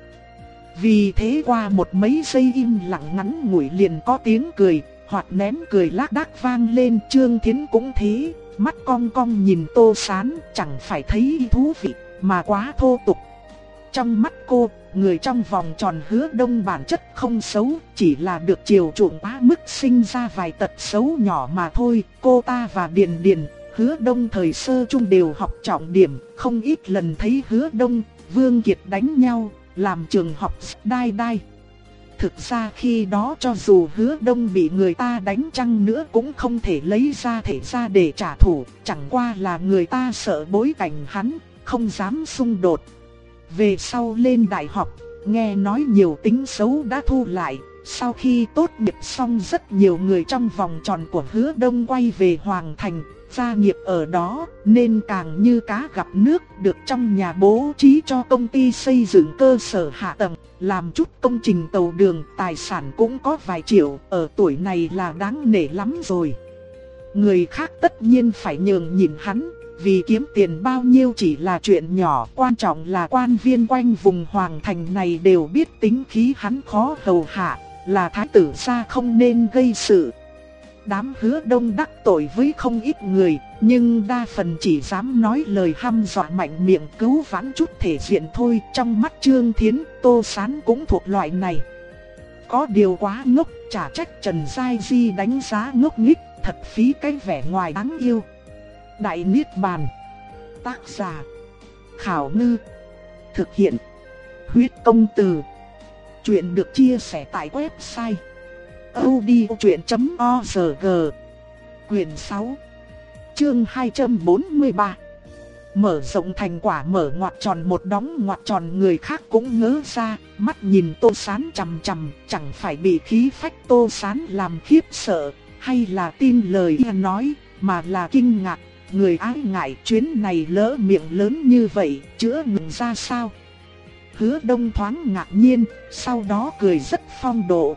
Vì thế qua một mấy giây im lặng ngắn ngủi liền có tiếng cười, hoặc nén cười lác đác vang lên. Trương Thiến cũng thế, mắt cong cong nhìn Tô Sán, chẳng phải thấy thú vị, mà quá thô tục. Trong mắt cô, người trong vòng tròn Hứa Đông bản chất không xấu, chỉ là được chiều chuộng quá mức sinh ra vài tật xấu nhỏ mà thôi. Cô ta và Điền Điền, Hứa Đông thời sơ chung đều học trọng điểm, không ít lần thấy Hứa Đông, Vương Kiệt đánh nhau, làm trường học đai đai. Thực ra khi đó cho dù Hứa Đông bị người ta đánh chăng nữa cũng không thể lấy ra thể ra để trả thù, chẳng qua là người ta sợ bối cảnh hắn, không dám xung đột. Về sau lên đại học, nghe nói nhiều tính xấu đã thu lại, sau khi tốt nghiệp xong rất nhiều người trong vòng tròn của Hứa Đông quay về Hoàng Thành, gia nghiệp ở đó, nên càng như cá gặp nước, được trong nhà bố trí cho công ty xây dựng cơ sở hạ tầng, làm chút công trình cầu đường, tài sản cũng có vài triệu, ở tuổi này là đáng nể lắm rồi. Người khác tất nhiên phải nhường nhịn hắn, vì kiếm tiền bao nhiêu chỉ là chuyện nhỏ, quan trọng là quan viên quanh vùng Hoàng Thành này đều biết tính khí hắn khó hầu hạ, là thái tử gia không nên gây sự. Đám Hứa Đông đắc tội với không ít người, nhưng đa phần chỉ dám nói lời hăm dọa mạnh miệng cứu vãn chút thể diện thôi. Trong mắt Trương Thiến, Tô Sán cũng thuộc loại này. Có điều quá ngốc, chả trách Trần Giai Di đánh giá ngốc nghếch, thật phí cái vẻ ngoài đáng yêu. Đại Niết Bàn. Tác giả Khảo Ngư. Thực hiện Huyết Công Từ. Chuyện được chia sẻ tại website audiochuyện chấm org. Quyền sáu, chương hai trăm bốn mươi ba. Mở rộng thành quả mở ngoặc tròn một đóng ngoặc tròn. Người khác cũng ngớ ra, mắt nhìn Tô Sán chằm chằm, chẳng phải bị khí phách Tô Sán làm khiếp sợ, hay là tin lời y nói, mà là kinh ngạc. Người ái ngại chuyến này lỡ miệng lớn như vậy, chữa ngừng ra sao? Hứa Đông thoáng ngạc nhiên, sau đó cười rất phong độ.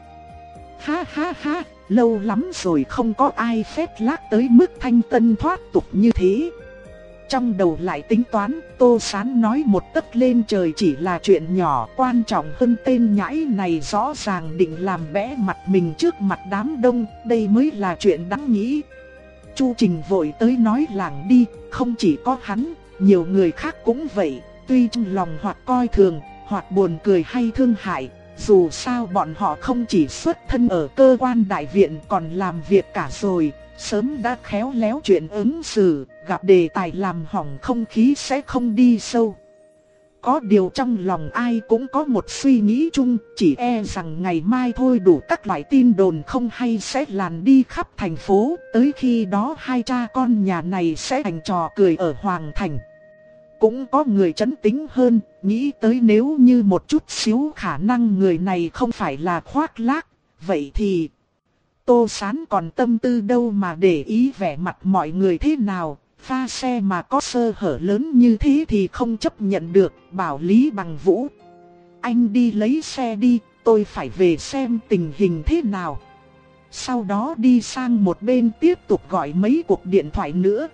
Ha ha ha, lâu lắm rồi không có ai phét lác tới mức thanh tân thoát tục như thế. Trong đầu lại tính toán, Tô Sán nói một tấc lên trời chỉ là chuyện nhỏ, quan trọng hơn tên nhãi này rõ ràng định làm bẽ mặt mình trước mặt đám đông, đây mới là chuyện đáng nghĩ. Chu Trình vội tới nói làng đi, không chỉ có hắn, nhiều người khác cũng vậy, tuy trong lòng hoặc coi thường, hoặc buồn cười hay thương hại. Dù sao bọn họ không chỉ xuất thân ở cơ quan đại viện còn làm việc cả rồi, sớm đã khéo léo chuyện ứng xử, gặp đề tài làm hỏng không khí sẽ không đi sâu. Có điều trong lòng ai cũng có một suy nghĩ chung, chỉ e rằng ngày mai thôi đủ các loại tin đồn không hay sẽ làn đi khắp thành phố, tới khi đó hai cha con nhà này sẽ thành trò cười ở Hoàng Thành. Cũng có người trấn tĩnh hơn, nghĩ tới nếu như một chút xíu khả năng người này không phải là khoác lác, vậy thì Tô Sán còn tâm tư đâu mà để ý vẻ mặt mọi người thế nào. Pha xe mà có sơ hở lớn như thế thì không chấp nhận được, bảo Lý Bằng Vũ: anh đi lấy xe đi, tôi phải về xem tình hình thế nào. Sau đó đi sang một bên tiếp tục gọi mấy cuộc điện thoại nữa.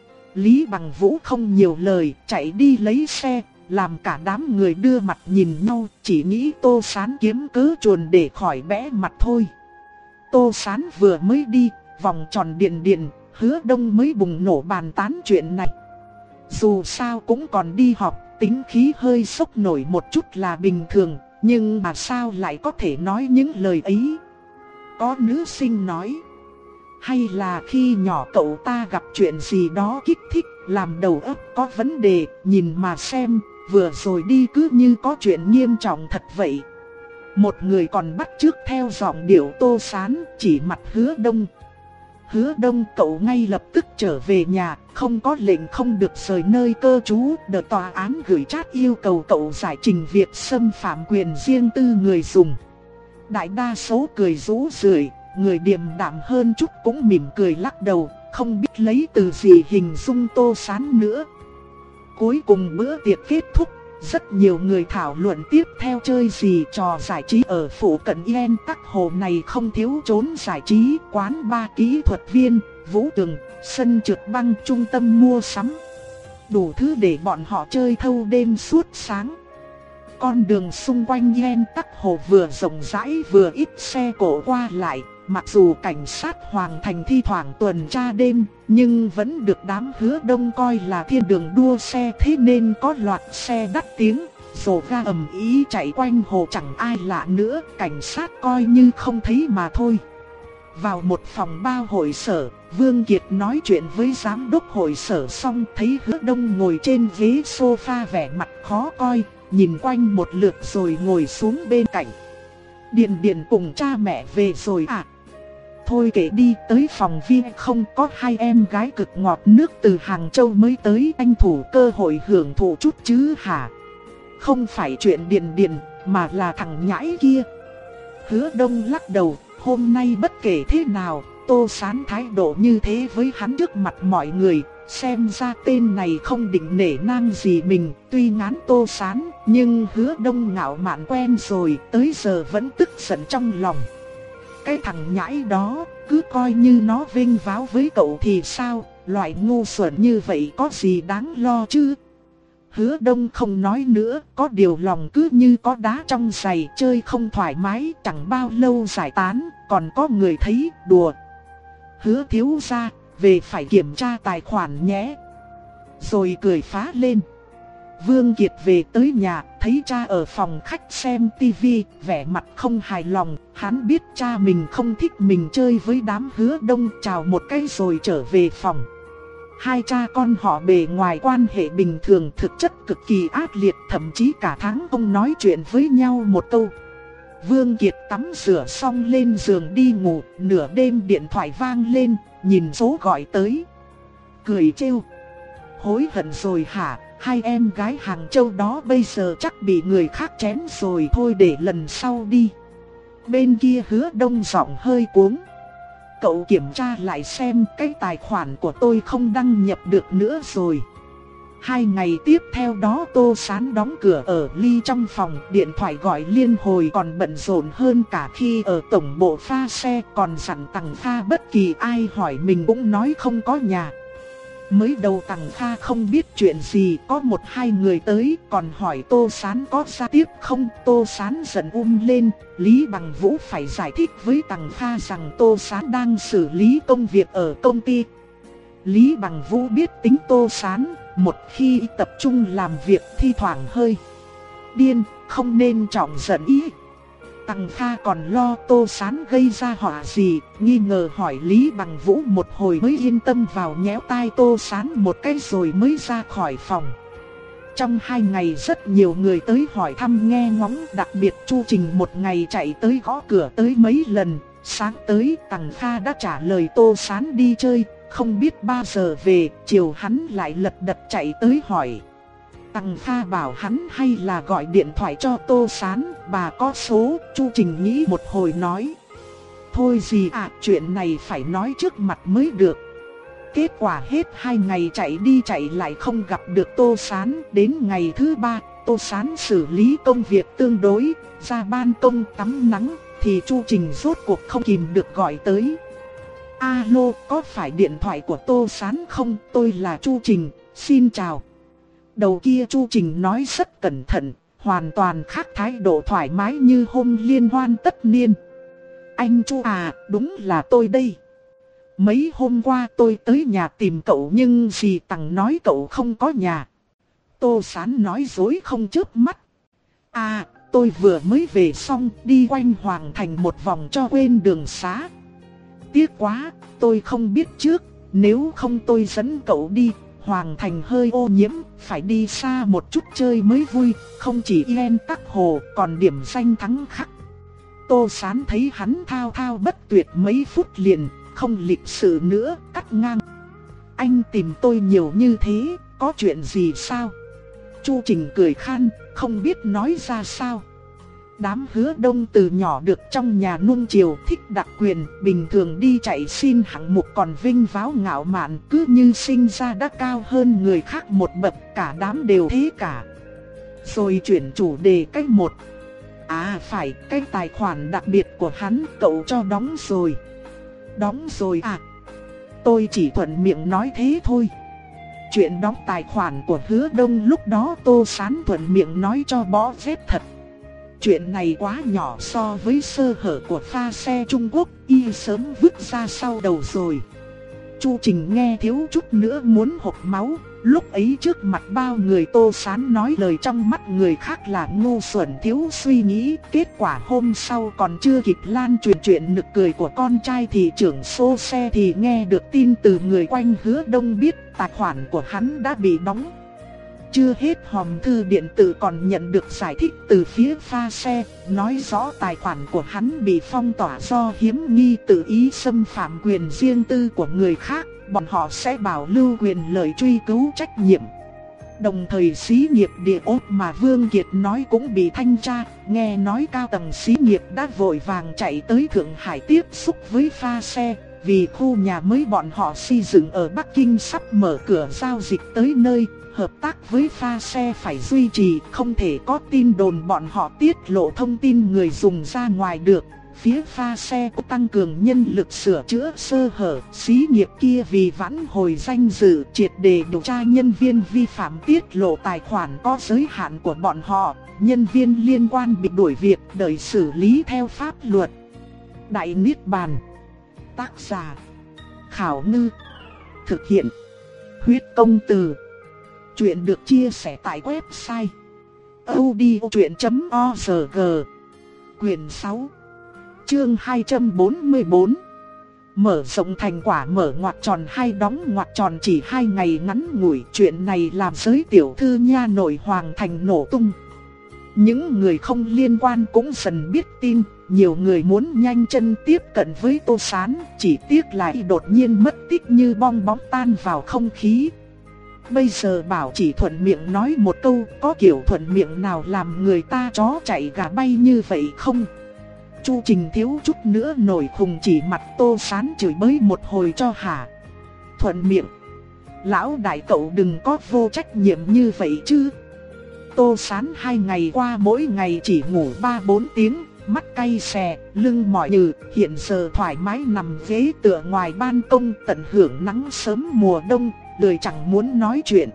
Lý Bằng Vũ không nhiều lời, chạy đi lấy xe, làm cả đám người đưa mặt nhìn nhau, chỉ nghĩ Tô Sán kiếm cớ chuồn để khỏi bẽ mặt thôi. Tô Sán vừa mới đi, vòng tròn điện điện, Hứa Đông mới bùng nổ bàn tán chuyện này. Dù sao cũng còn đi học, tính khí hơi sốc nổi một chút là bình thường, nhưng mà sao lại có thể nói những lời ấy. Có nữ sinh nói, hay là khi nhỏ cậu ta gặp chuyện gì đó kích thích, làm đầu óc có vấn đề, nhìn mà xem, vừa rồi đi cứ như có chuyện nghiêm trọng thật vậy. Một người còn bắt chước theo giọng điệu Tô Sán, chỉ mặt Hứa Đông. Hứa Đông cậu ngay lập tức trở về nhà, không có lệnh không được rời nơi cơ trú, đợt tòa án gửi chat yêu cầu cậu giải trình việc xâm phạm quyền riêng tư người dùng. Đại đa số cười rũ rượi, người điềm đạm hơn chút cũng mỉm cười lắc đầu, không biết lấy từ gì hình dung Tô Sán nữa. Cuối cùng bữa tiệc kết thúc, rất nhiều người thảo luận tiếp theo chơi gì trò giải trí ở phủ cận Yên Tắc Hồ này không thiếu trốn giải trí, quán bar kỹ thuật viên, vũ trường, sân trượt băng, trung tâm mua sắm. Đủ thứ để bọn họ chơi thâu đêm suốt sáng. Con đường xung quanh Yên Tắc Hồ vừa rộng rãi vừa ít xe cộ qua lại. Mặc dù cảnh sát Hoàng Thành thi thoảng tuần tra đêm, nhưng vẫn được đám Hứa Đông coi là thiên đường đua xe, thế nên có loạt xe đắt tiếng, rồ ga ầm ĩ chạy quanh hồ chẳng ai lạ nữa, cảnh sát coi như không thấy mà thôi. Vào một phòng bao hội sở, Vương Kiệt nói chuyện với giám đốc hội sở xong thấy Hứa Đông ngồi trên ghế sofa vẻ mặt khó coi, nhìn quanh một lượt rồi ngồi xuống bên cạnh. Điền Điền cùng cha mẹ về rồi à? Thôi kể đi, tới phòng Vi không có hai em gái cực ngọt nước từ Hàng Châu mới tới, anh thủ cơ hội hưởng thụ chút chứ hả? Không phải chuyện Điền Điền, mà là thằng nhãi kia. Hứa Đông lắc đầu, hôm nay bất kể thế nào, Tô Sán thái độ như thế với hắn trước mặt mọi người, xem ra tên này không định nể nang gì mình. Tuy ngán Tô Sán, nhưng Hứa Đông ngạo mạn quen rồi, tới giờ vẫn tức giận trong lòng. Cái thằng nhãi đó, cứ coi như nó vinh váo với cậu thì sao, loại ngu xuẩn như vậy có gì đáng lo chứ. Hứa Đông không nói nữa, có điều lòng cứ như có đá trong giày, chơi không thoải mái, chẳng bao lâu giải tán, còn có người thấy, đùa. Hứa thiếu gia, về phải kiểm tra tài khoản nhé. Rồi cười phá lên. Vương Kiệt về tới nhà, thấy cha ở phòng khách xem tivi, vẻ mặt không hài lòng. Hắn biết cha mình không thích mình chơi với đám Hứa Đông, chào một cái rồi trở về phòng. Hai cha con họ bề ngoài quan hệ bình thường, thực chất cực kỳ ác liệt, thậm chí cả tháng không nói chuyện với nhau một câu. Vương Kiệt tắm rửa xong lên giường đi ngủ, nửa đêm điện thoại vang lên, nhìn số gọi tới. Cười trêu. Hối hận rồi hả? Hai em gái Hàng Châu đó bây giờ chắc bị người khác chén rồi, thôi để lần sau đi. Bên kia Hứa Đông giọng hơi cuống. Cậu kiểm tra lại xem, cái tài khoản của tôi không đăng nhập được nữa rồi. Hai ngày tiếp theo đó Tô Sán đóng cửa ở ly trong phòng, điện thoại gọi liên hồi còn bận rộn hơn cả khi ở tổng bộ pha xe, còn dặn Tằng Kha bất kỳ ai hỏi mình cũng nói không có nhà. Mới đầu Tằng Kha không biết chuyện gì, có một hai người tới còn hỏi Tô Sán có ra tiếp không. Tô Sán giận um lên, Lý Bằng Vũ phải giải thích với Tằng Kha rằng Tô Sán đang xử lý công việc ở công ty. Lý Bằng Vũ biết tính Tô Sán, một khi tập trung làm việc thi thoảng hơi điên, không nên trọng giận ý. Tằng Kha còn lo Tô Sán gây ra họa gì, nghi ngờ hỏi Lý Bằng Vũ một hồi mới yên tâm vào, nhéo tai Tô Sán một cái rồi mới ra khỏi phòng. Trong hai ngày rất nhiều người tới hỏi thăm nghe ngóng, đặc biệt Chu Trình một ngày chạy tới gõ cửa tới mấy lần. Sáng tới Tằng Kha đã trả lời Tô Sán đi chơi, không biết bao giờ về, chiều hắn lại lật đật chạy tới hỏi. Tằng Kha bảo hắn hay là gọi điện thoại cho Tô Sán, bà có số. Chu Trình nghĩ một hồi nói, thôi gì à, chuyện này phải nói trước mặt mới được. Kết quả hết hai ngày chạy đi chạy lại không gặp được Tô Sán. Đến ngày thứ ba, Tô Sán xử lý công việc tương đối, ra ban công tắm nắng, thì Chu Trình rốt cuộc không kìm được gọi tới. Alo, có phải điện thoại của Tô Sán không? Tôi là Chu Trình, xin chào. Đầu kia Chu Trình nói rất cẩn thận, hoàn toàn khác thái độ thoải mái như hôm liên hoan tất niên. Anh Chu à, đúng là tôi đây. Mấy hôm qua tôi tới nhà tìm cậu nhưng dì Tằng nói cậu không có nhà. Tô Sán nói dối không chớp mắt. À, tôi vừa mới về xong, đi quanh Hoàng Thành một vòng cho quên đường xá. Tiếc quá, tôi không biết trước, nếu không tôi dẫn cậu đi. Hoàng Thành hơi ô nhiễm, phải đi xa một chút chơi mới vui, không chỉ yên tắc hồ, còn điểm danh thắng khắc. Tô Sán thấy hắn thao thao bất tuyệt mấy phút liền, không lịch sự nữa, cắt ngang. Anh tìm tôi nhiều như thế, có chuyện gì sao? Chu Trình cười khan, không biết nói ra sao. Đám Hứa Đông từ nhỏ được trong nhà nuông chiều, thích đặc quyền, bình thường đi chạy xin hạng mục còn vinh váo ngạo mạn, cứ như sinh ra đã cao hơn người khác một bậc, cả đám đều thế cả. Rồi chuyển chủ đề cách một. À phải, cái tài khoản đặc biệt của hắn cậu cho đóng rồi. Đóng rồi à? Tôi chỉ thuận miệng nói thế thôi. Chuyện đóng tài khoản của Hứa Đông lúc đó Tô Sán thuận miệng nói cho bó phép thật. Chuyện này quá nhỏ so với sơ hở của pha xe Trung Quốc, y sớm vứt ra sau đầu rồi. Chu Trình nghe thiếu chút nữa muốn hộc máu, lúc ấy trước mặt bao người Tô Sán nói lời trong mắt người khác là ngu xuẩn thiếu suy nghĩ. Kết quả hôm sau còn chưa kịp lan truyền chuyện nực cười của con trai thị trưởng xô xe thì nghe được tin từ người quanh Hứa Đông biết tài khoản của hắn đã bị đóng. Chưa hết hòm thư điện tử còn nhận được giải thích từ phía pha xe, nói rõ tài khoản của hắn bị phong tỏa do hiếm nghi tự ý xâm phạm quyền riêng tư của người khác, bọn họ sẽ bảo lưu quyền lợi truy cứu trách nhiệm. Đồng thời xí nghiệp địa ốt mà Vương Kiệt nói cũng bị thanh tra, nghe nói cao tầng xí nghiệp đã vội vàng chạy tới Thượng Hải tiếp xúc với pha xe. Vì khu nhà mới bọn họ xây dựng ở Bắc Kinh sắp mở cửa giao dịch tới nơi, hợp tác với pha xe phải duy trì, không thể có tin đồn bọn họ tiết lộ thông tin người dùng ra ngoài được. Phía pha xe cũng tăng cường nhân lực sửa chữa sơ hở, xí nghiệp kia vì vãn hồi danh dự triệt để điều tra nhân viên vi phạm tiết lộ tài khoản có giới hạn của bọn họ, nhân viên liên quan bị đuổi việc đợi xử lý theo pháp luật. Đại Niết Bàn. Tác giả Khảo Ngư. Thực hiện Huyết Công Từ. Chuyện được chia sẻ tại website audiochuyện chấm org. Quyền sáu, chương hai trăm bốn mươi bốn. Mở rộng thành quả mở ngoặc tròn hay đóng ngoặc tròn chỉ hai ngày ngắn ngủi. Chuyện này làm giới tiểu thư nha nội Hoàng Thành nổ tung. Những người không liên quan cũng dần biết tin. Nhiều người muốn nhanh chân tiếp cận với Tô Sán, chỉ tiếc là y đột nhiên mất tích như bong bóng tan vào không khí. Bây giờ bảo chỉ thuận miệng nói một câu, có kiểu thuận miệng nào làm người ta chó chạy gà bay như vậy không? Chu Trình thiếu chút nữa nổi khùng, chỉ mặt Tô Sán chửi bới một hồi cho hả. Thuận miệng? Lão đại cậu đừng có vô trách nhiệm như vậy chứ. Tô Sán hai ngày qua mỗi ngày chỉ ngủ ba bốn tiếng, mắt cay xè, lưng mỏi nhừ, hiện giờ thoải mái nằm ghế tựa ngoài ban công tận hưởng nắng sớm mùa đông, lười chẳng muốn nói chuyện.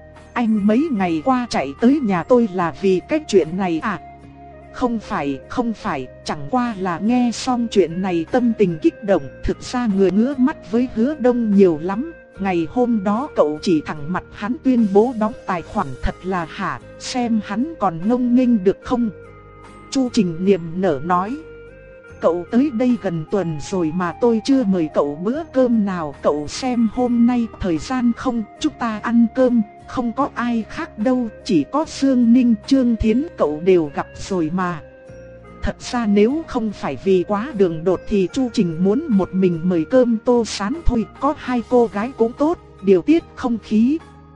Anh mấy ngày qua chạy tới nhà tôi là vì cái chuyện này à? Không phải, không phải, chẳng qua là nghe xong chuyện này tâm tình kích động. Thực ra người ngứa mắt với Hứa Đông nhiều lắm. Ngày hôm đó cậu chỉ thẳng mặt hắn tuyên bố đóng tài khoản thật là hả, xem hắn còn ngông nghênh được không? Chu Trình niềm nở nói. Cậu tới đây gần tuần rồi mà tôi chưa mời cậu bữa cơm nào. Cậu xem hôm nay thời gian không, chúng ta ăn cơm, không có ai khác đâu, chỉ có Dương Ninh, Trương Thiến cậu đều gặp rồi mà. Thật ra nếu không phải vì quá đường đột thì Chu Trình muốn một mình mời cơm Tô Sán thôi, có hai cô gái cũng tốt, điều tiết không khí.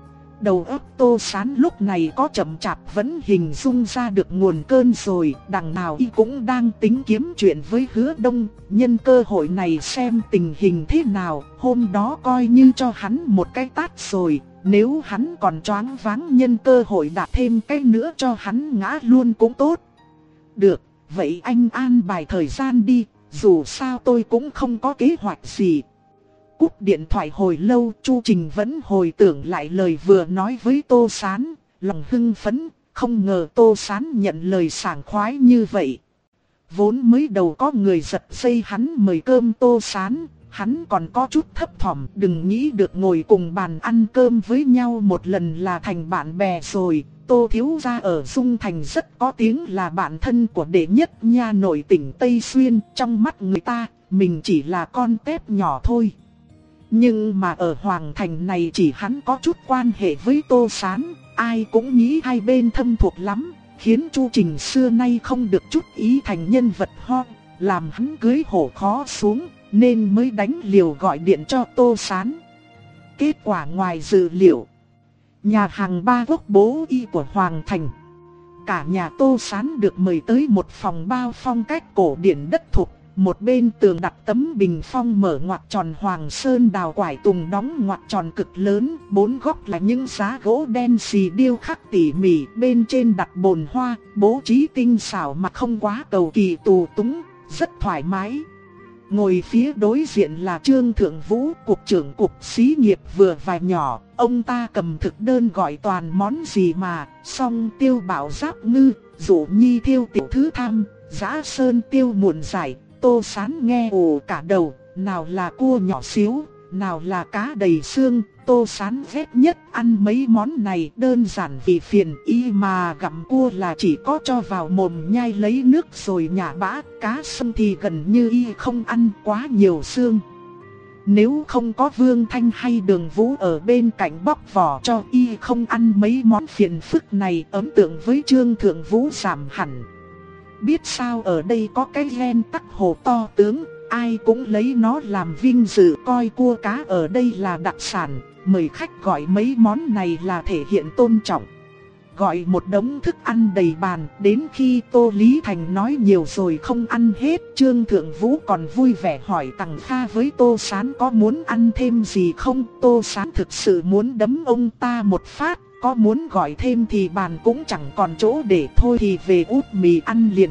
Đầu óc Tô Sán lúc này có chậm chạp vẫn hình dung ra được nguồn cơn rồi, đằng nào y cũng đang tính kiếm chuyện với Hứa Đông, nhân cơ hội này xem tình hình thế nào, hôm đó coi như cho hắn một cái tát rồi, nếu hắn còn choáng váng nhân cơ hội đạp thêm cái nữa cho hắn ngã luôn cũng tốt. Được, vậy anh an bài thời gian đi, dù sao tôi cũng không có kế hoạch gì. Cúp điện thoại hồi lâu, Chu Trình vẫn hồi tưởng lại lời vừa nói với Tô Sán, lòng hưng phấn, không ngờ Tô Sán nhận lời sảng khoái như vậy. Vốn mới đầu có người giật dây hắn mời cơm Tô Sán, hắn còn có chút thấp thỏm, đừng nghĩ được ngồi cùng bàn ăn cơm với nhau một lần là thành bạn bè rồi. Tô thiếu gia ở Dung Thành rất có tiếng là bạn thân của đệ nhất nha nội tỉnh Tây Xuyên, trong mắt người ta, mình chỉ là con tép nhỏ thôi. Nhưng mà ở Hoàng Thành này chỉ hắn có chút quan hệ với Tô Sán, ai cũng nghĩ hai bên thâm thuộc lắm, khiến Chu Trình xưa nay không được chút ý thành nhân vật ho, làm hắn cưới hổ khó xuống, nên mới đánh liều gọi điện cho Tô Sán. Kết quả ngoài dự liệu, nhà hàng Ba Gốc Bố Y của Hoàng Thành, cả nhà Tô Sán được mời tới một phòng bao phong cách cổ điển đất thục. Một bên tường đặt tấm bình phong mở ngoặc tròn hoàng sơn đào quải tùng đóng ngoặc tròn cực lớn, bốn góc là những giá gỗ đen xì điêu khắc tỉ mỉ, bên trên đặt bồn hoa, bố trí tinh xảo mà không quá cầu kỳ tù túng, rất thoải mái. Ngồi phía đối diện là Trương Thượng Vũ, cục trưởng cục xí nghiệp vừa và nhỏ, ông ta cầm thực đơn gọi toàn món gì mà, song tiêu bảo giáp ngư, dụ nhi thiêu tiểu thứ tham, giã sơn tiêu muộn giải. Tô Sán nghe ồ cả đầu, nào là cua nhỏ xíu, nào là cá đầy xương. Tô Sán ghét nhất ăn mấy món này, đơn giản vì phiền, y mà gặm cua là chỉ có cho vào mồm nhai lấy nước rồi nhả bã. Cá sông thì gần như y không ăn, quá nhiều xương. Nếu không có Vương Thanh hay Đường Vũ ở bên cạnh bóc vỏ cho y không ăn mấy món phiền phức này, ấn tượng với Trương Thượng Vũ giảm hẳn. Biết sao ở đây có cái ghen tắc hồ to tướng, ai cũng lấy nó làm vinh dự, coi cua cá ở đây là đặc sản, mời khách gọi mấy món này là thể hiện tôn trọng. Gọi một đống thức ăn đầy bàn, đến khi Tô Lý Thành nói nhiều rồi không ăn hết, Trương Thượng Vũ còn vui vẻ hỏi Tằng Kha với Tô Sán có muốn ăn thêm gì không. Tô Sán thực sự muốn đấm ông ta một phát, có muốn gọi thêm thì bàn cũng chẳng còn chỗ để, thôi thì về út mì ăn liền.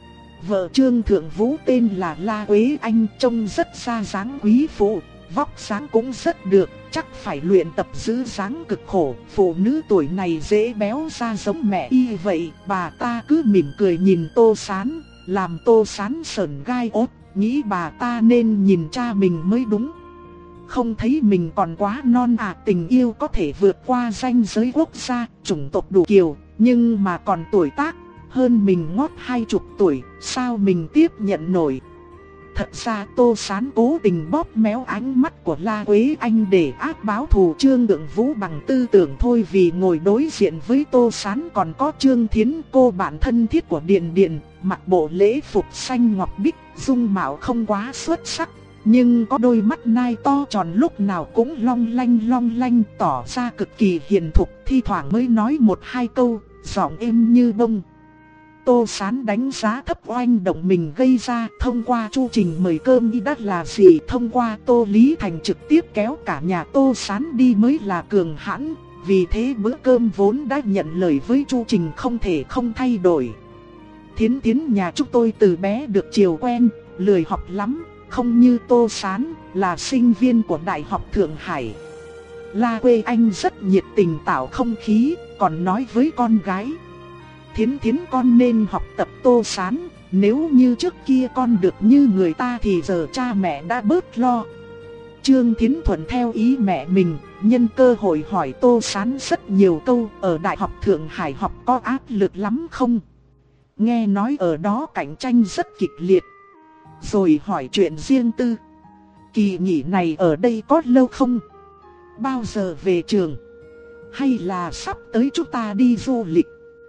Vợ Trương Thượng Vũ tên là La Quế Anh, trông rất ra dáng quý phụ, vóc dáng cũng rất được, chắc phải luyện tập giữ dáng cực khổ. Phụ nữ tuổi này dễ béo ra giống mẹ y vậy. Bà ta cứ mỉm cười nhìn Tô Sán, làm Tô Sán sởn gai ốt, nghĩ bà ta nên nhìn cha mình mới đúng. Không thấy mình còn quá non à, tình yêu có thể vượt qua ranh giới quốc gia, chủng tộc đủ kiều, nhưng mà còn tuổi tác hơn mình ngót hai chục tuổi, sao mình tiếp nhận nổi. Thật ra Tô Sán cố tình bóp méo ánh mắt của La Quế Anh để áp báo thù Trương Thượng Vũ bằng tư tưởng thôi, vì ngồi đối diện với Tô Sán còn có Trương Thiến, cô bạn thân thiết của Điền Điền, mặc bộ lễ phục xanh ngọc bích, dung mạo không quá xuất sắc, nhưng có đôi mắt nai to tròn lúc nào cũng long lanh long lanh, tỏ ra cực kỳ hiền thục, thi thoảng mới nói một hai câu, giọng êm như bông. Tô Sán đánh giá thấp oanh động mình gây ra, thông qua Chu Trình mời cơm y đắt là gì, thông qua Tô Lý Thành trực tiếp kéo cả nhà Tô Sán đi mới là cường hãn, vì thế bữa cơm vốn đã nhận lời với Chu Trình không thể không thay đổi. Thiến Thiến nhà chúng tôi từ bé được chiều quen, lười học lắm, không như Tô Sán là sinh viên của Đại học Thượng Hải. La Quế Anh rất nhiệt tình tạo không khí, còn nói với con gái: Thiến Thiến con nên học tập Tô Sán, nếu như trước kia con được như người ta thì giờ cha mẹ đã bớt lo. Trương Thiến thuận theo ý mẹ mình, nhân cơ hội hỏi Tô Sán rất nhiều câu, ở Đại học Thượng Hải học có áp lực lắm không? Nghe nói ở đó cạnh tranh rất kịch liệt. Rồi hỏi chuyện riêng tư. Kỳ nghỉ này ở đây có lâu không? Bao giờ về trường? Hay là sắp tới chúng ta đi du lịch?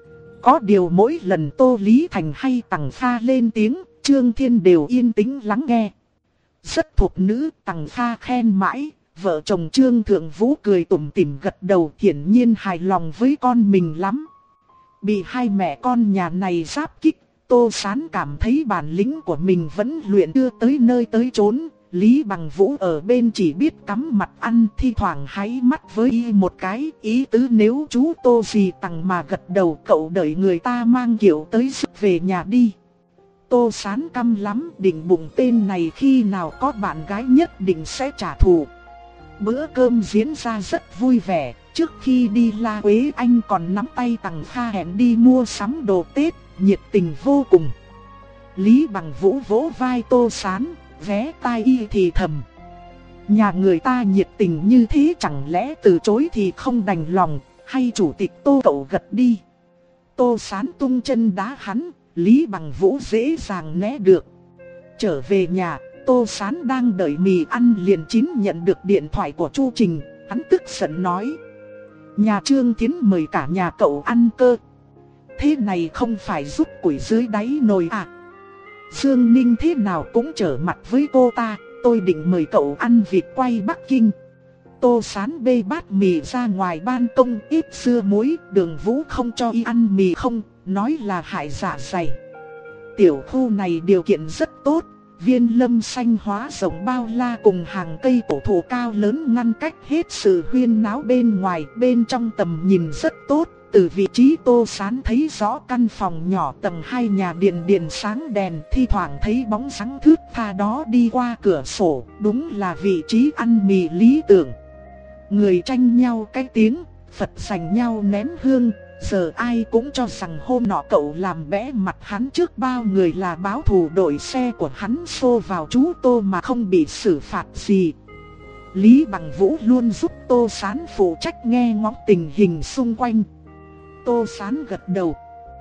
Có điều mỗi lần Tô Lý Thành hay Tằng Pha lên tiếng, Trương Thiên đều yên tĩnh lắng nghe. Rất thuộc nữ, Tằng Pha khen mãi, vợ chồng Trương Thượng Vũ cười tủm tỉm gật đầu, hiển nhiên hài lòng với con mình lắm. Bị hai mẹ con nhà này giáp kích, Tô Sán cảm thấy bản lĩnh của mình vẫn luyện chưa tới nơi tới chốn. Lý Bằng Vũ ở bên chỉ biết cắm mặt ăn, thi thoảng háy mắt với y một cái, ý tứ nếu chú Tô gì Tằng mà gật đầu cậu đợi người ta mang kiệu tới sức về nhà đi. Tô Sán căm lắm, định bụng tên này khi nào có bạn gái nhất định sẽ trả thù. Bữa cơm diễn ra rất vui vẻ, trước khi đi La Quế Anh còn nắm tay Tằng Pha hẹn đi mua sắm đồ Tết, nhiệt tình vô cùng. Lý Bằng Vũ vỗ vai Tô Sán, ghé tai y thì thầm. Nhà người ta nhiệt tình như thế chẳng lẽ từ chối thì không đành lòng, hay chủ tịch Tô cậu gật đi. Tô Sán tung chân đá hắn, Lý Bằng Vũ dễ dàng né được. Trở về nhà, Tô Sán đang đợi mì ăn liền chín nhận được điện thoại của Chu Trình, hắn tức giận nói. Nhà Trương Thiến mời cả nhà cậu ăn cơ. Thế này không phải rút củi dưới đáy nồi à? Dương Ninh thế nào cũng trở mặt với cô ta, tôi định mời cậu ăn vịt quay Bắc Kinh. Tô Sán bê bát mì ra ngoài ban công, ít dưa muối, Đường Vũ không cho y ăn mì không, nói là hại dạ dày. Tiểu khu này điều kiện rất tốt, viên lâm xanh hóa rộng bao la cùng hàng cây cổ thụ cao lớn ngăn cách hết sự huyên náo bên ngoài, bên trong tầm nhìn rất tốt. Từ vị trí Tô Sán thấy rõ căn phòng nhỏ tầng hai nhà điện điện sáng đèn, thi thoảng thấy bóng sáng thướt tha đó đi qua cửa sổ, đúng là vị trí ăn mì lý tưởng. Người tranh nhau cái tiếng, Phật giành nhau nén hương, giờ ai cũng cho rằng hôm nọ cậu làm bẽ mặt hắn trước bao người là báo thù đội xe của hắn xô vào chú Tô mà không bị xử phạt gì. Lý Bằng Vũ luôn giúp Tô Sán phụ trách nghe ngóng tình hình xung quanh. Tô Sán gật đầu.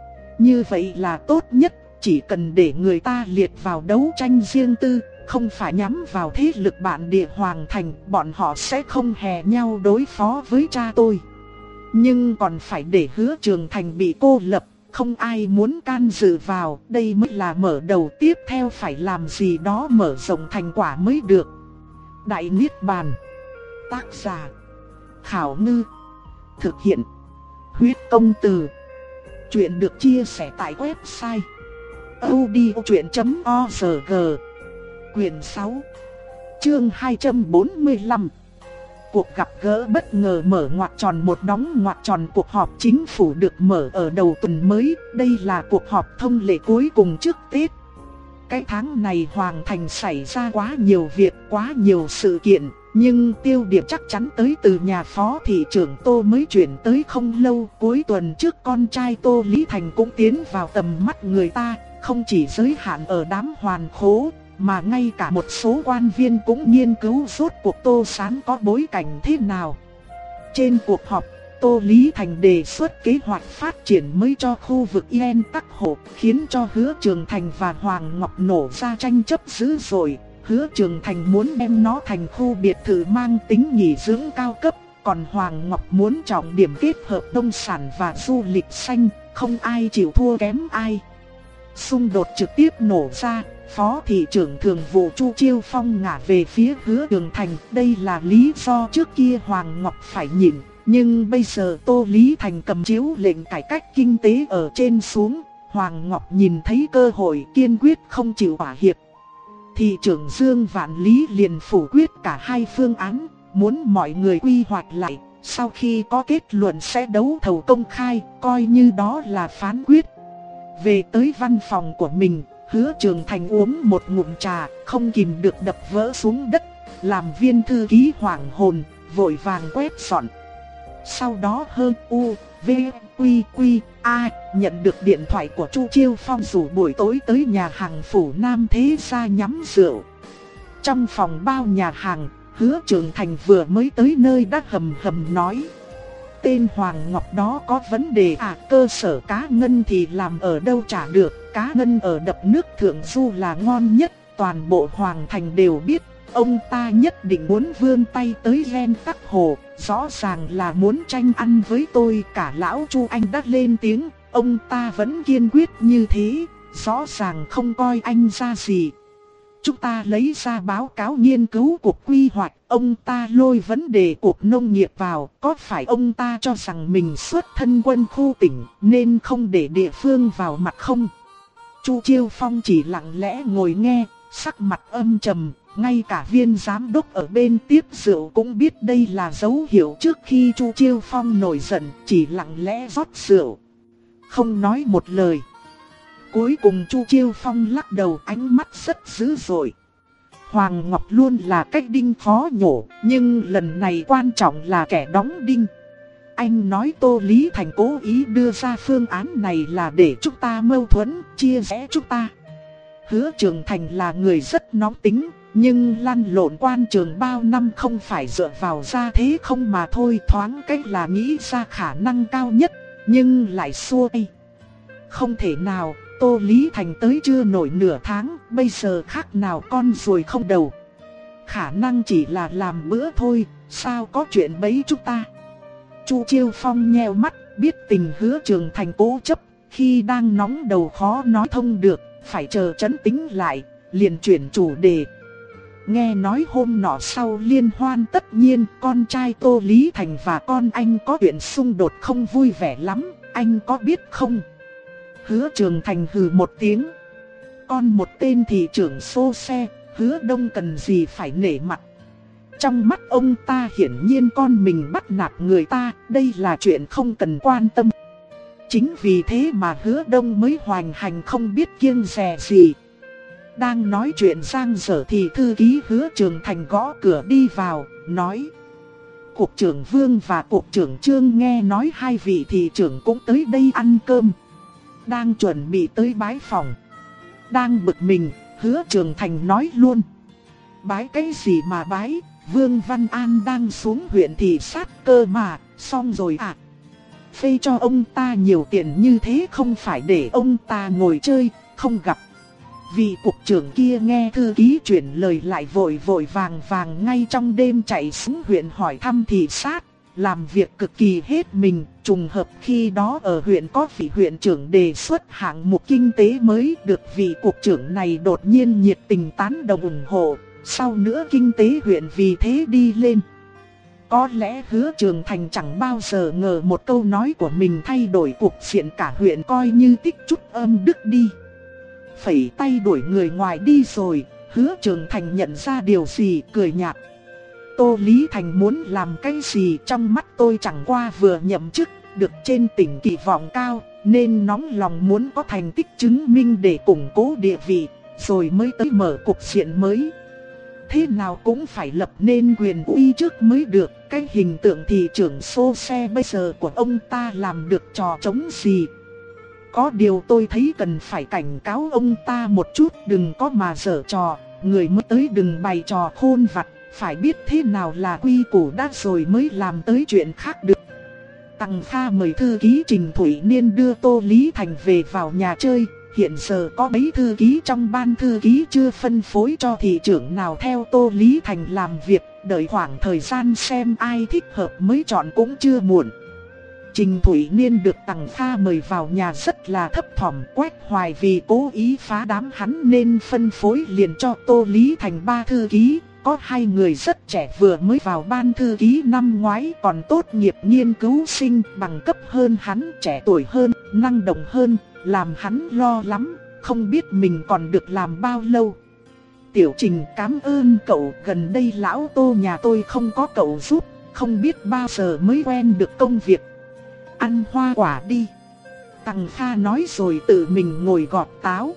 Như vậy là tốt nhất, chỉ cần để người ta liệt vào đấu tranh riêng tư, không phải nhắm vào thế lực bản địa Hoàng Thành, bọn họ sẽ không hè nhau đối phó với cha tôi. Nhưng còn phải để Hứa Trường Thành bị cô lập, không ai muốn can dự vào, đây mới là mở đầu, tiếp theo phải làm gì đó mở rộng thành quả mới được. Đại Niết Bàn. Tác giả Khảo Ngư. Thực hiện Huyết Công Từ. Chuyện được chia sẻ tại website audiochuyện chấm org. Quyền sáu, chương hai trăm bốn mươi lăm. Cuộc gặp gỡ bất ngờ mở ngoặc tròn một đóng ngoặc tròn. Cuộc họp chính phủ được mở ở đầu tuần mới. Đây là cuộc họp thông lệ cuối cùng trước Tết. Cái tháng này Hoàng Thành xảy ra quá nhiều việc, quá nhiều sự kiện. Nhưng tiêu điểm chắc chắn tới từ nhà phó thị trưởng Tô mới chuyển tới không lâu. Cuối tuần trước con trai Tô Lý Thành cũng tiến vào tầm mắt người ta. Không chỉ giới hạn ở đám hoàn khố, mà ngay cả một số quan viên cũng nghiên cứu rốt cuộc Tô Sán có bối cảnh thế nào. Trên cuộc họp, Tô Lý Thành đề xuất kế hoạch phát triển mới cho khu vực Yên Tắc Hồ, khiến cho Hứa Trường Thành và Hoàng Ngọc nổ ra tranh chấp dữ dội. Hứa Trường Thành muốn đem nó thành khu biệt thự mang tính nghỉ dưỡng cao cấp, còn Hoàng Ngọc muốn trọng điểm kết hợp nông sản và du lịch xanh, không ai chịu thua kém ai. Xung đột trực tiếp nổ ra, Phó thị trưởng thường vụ Chu Chiêu Phong ngả về phía Hứa Trường Thành. Đây là lý do trước kia Hoàng Ngọc phải nhịn, nhưng bây giờ Tô Lý Thành cầm chiếu lệnh cải cách kinh tế ở trên xuống, Hoàng Ngọc nhìn thấy cơ hội kiên quyết không chịu thỏa hiệp. Thị trưởng Dương Vạn Lý liền phủ quyết cả hai phương án, muốn mọi người quy hoạch lại, sau khi có kết luận sẽ đấu thầu công khai, coi như đó là phán quyết. Về tới văn phòng của mình, Hứa Trường Thành uống một ngụm trà, không kìm được đập vỡ xuống đất, làm viên thư ký hoảng hồn, vội vàng quét dọn. Sau đó hơn U, V, Quy, Quy, A, nhận được điện thoại của Chu Chiêu Phong rủ buổi tối tới nhà hàng Phủ Nam Thế Gia nhắm rượu. Trong phòng bao nhà hàng, Hứa Trường Thành vừa mới tới nơi đã hầm hầm nói. Tên Hoàng Ngọc đó có vấn đề à, cơ sở cá ngân thì làm ở đâu trả được, cá ngân ở đập nước Thượng Du là ngon nhất, toàn bộ Hoàng Thành đều biết, ông ta nhất định muốn vươn tay tới Ren Tắc Hồ, rõ ràng là muốn tranh ăn với tôi. Cả lão Chu anh đã lên tiếng, ông ta vẫn kiên quyết như thế, rõ ràng không coi anh ra gì. Chúng ta lấy ra báo cáo nghiên cứu cuộc quy hoạch, ông ta lôi vấn đề cuộc nông nghiệp vào, có phải ông ta cho rằng mình xuất thân quân khu tỉnh nên không để địa phương vào mặt không? Chu Chiêu Phong chỉ lặng lẽ ngồi nghe, sắc mặt âm trầm, ngay cả viên giám đốc ở bên tiếp rượu cũng biết đây là dấu hiệu trước khi Chu Chiêu Phong nổi giận, chỉ lặng lẽ rót rượu, không nói một lời. Cuối cùng Chu Chiêu Phong lắc đầu, ánh mắt rất dữ dội. Hoàng Ngọc luôn là cách đinh khó nhổ, nhưng lần này quan trọng là kẻ đóng đinh. Anh nói Tô Lý Thành cố ý đưa ra phương án này là để chúng ta mâu thuẫn, chia rẽ chúng ta. Hứa Trường Thành là người rất nóng tính, nhưng lăn lộn quan trường bao năm không phải dựa vào gia thế không mà thôi. Thoáng cách là nghĩ ra khả năng cao nhất, nhưng lại xua tay. Không thể nào, Tô Lý Thành tới chưa nổi nửa tháng, bây giờ khác nào con ruồi không đầu. Khả năng chỉ là làm bữa thôi, sao có chuyện bấy chúng ta. Chu Chiêu Phong nheo mắt, biết tình Hứa Trường Thành cố chấp, khi đang nóng đầu khó nói thông được, phải chờ trấn tĩnh lại, liền chuyển chủ đề. Nghe nói hôm nọ sau liên hoan tất nhiên con trai Tô Lý Thành và con anh có chuyện xung đột không vui vẻ lắm, anh có biết không? Hứa Trường Thành hừ một tiếng. Con một tên thị trưởng xô xe, Hứa Đông cần gì phải nể mặt. Trong mắt ông ta hiển nhiên con mình bắt nạt người ta, đây là chuyện không cần quan tâm. Chính vì thế mà Hứa Đông mới hoành hành không biết kiêng dè gì. Đang nói chuyện giang dở thì thư ký Hứa Trường Thành gõ cửa đi vào, nói: Cục trưởng Vương và Cục trưởng Trương nghe nói hai vị thị trưởng cũng tới đây ăn cơm. Đang chuẩn bị tới bái phòng. Đang bực mình, Hứa Trường Thành nói luôn: Bái cái gì mà bái, Vương Văn An đang xuống huyện thị sát cơ mà, xong rồi à. Phê cho ông ta nhiều tiền như thế không phải để ông ta ngồi chơi, không gặp. Vị cục trưởng kia nghe thư ký chuyển lời lại vội vội vàng vàng ngay trong đêm chạy xuống huyện hỏi thăm thị sát, làm việc cực kỳ hết mình. Trùng hợp khi đó ở huyện có vị huyện trưởng đề xuất hạng mục kinh tế mới, được vị cục trưởng này đột nhiên nhiệt tình tán đồng ủng hộ. Sau nữa kinh tế huyện vì thế đi lên. Có lẽ Hứa Trường Thành chẳng bao giờ ngờ một câu nói của mình thay đổi cục diện cả huyện, coi như tích chút âm đức đi. Phẩy tay đuổi người ngoài đi rồi, Hứa Trường Thành nhận ra điều gì, cười nhạt. Tô Lý Thành muốn làm cái gì trong mắt tôi chẳng qua vừa nhậm chức, được trên tỉnh kỳ vọng cao, nên nóng lòng muốn có thành tích chứng minh để củng cố địa vị, rồi mới tới mở cục diện mới. Thế nào cũng phải lập nên quyền uy trước mới được. Cái hình tượng thị trưởng xô xe bây giờ của ông ta làm được trò trống gì. Có điều tôi thấy cần phải cảnh cáo ông ta một chút, đừng có mà giở trò. Người mới tới đừng bày trò khôn vặt, phải biết thế nào là quy củ đã rồi mới làm tới chuyện khác được. Tằng Kha mời thư ký Trình Thủy Niên đưa Tô Lý Thành về vào nhà chơi. Hiện giờ có mấy thư ký trong ban thư ký chưa phân phối cho thị trưởng nào theo Tô Lý Thành làm việc, đợi khoảng thời gian xem ai thích hợp mới chọn cũng chưa muộn. Trình Thủy Niên được Tằng Kha mời vào nhà rất là thấp thỏm, Quách Hoài vì cố ý phá đám hắn nên phân phối liền cho Tô Lý Thành ba thư ký. Có hai người rất trẻ vừa mới vào ban thư ký năm ngoái, còn tốt nghiệp nghiên cứu sinh, bằng cấp hơn hắn, trẻ tuổi hơn, năng động hơn, làm hắn lo lắm, không biết mình còn được làm bao lâu. Tiểu Trình cảm ơn cậu, gần đây lão Tô nhà tôi không có cậu giúp, không biết bao giờ mới quen được công việc. Ăn hoa quả đi. Tằng Kha nói rồi tự mình ngồi gọt táo.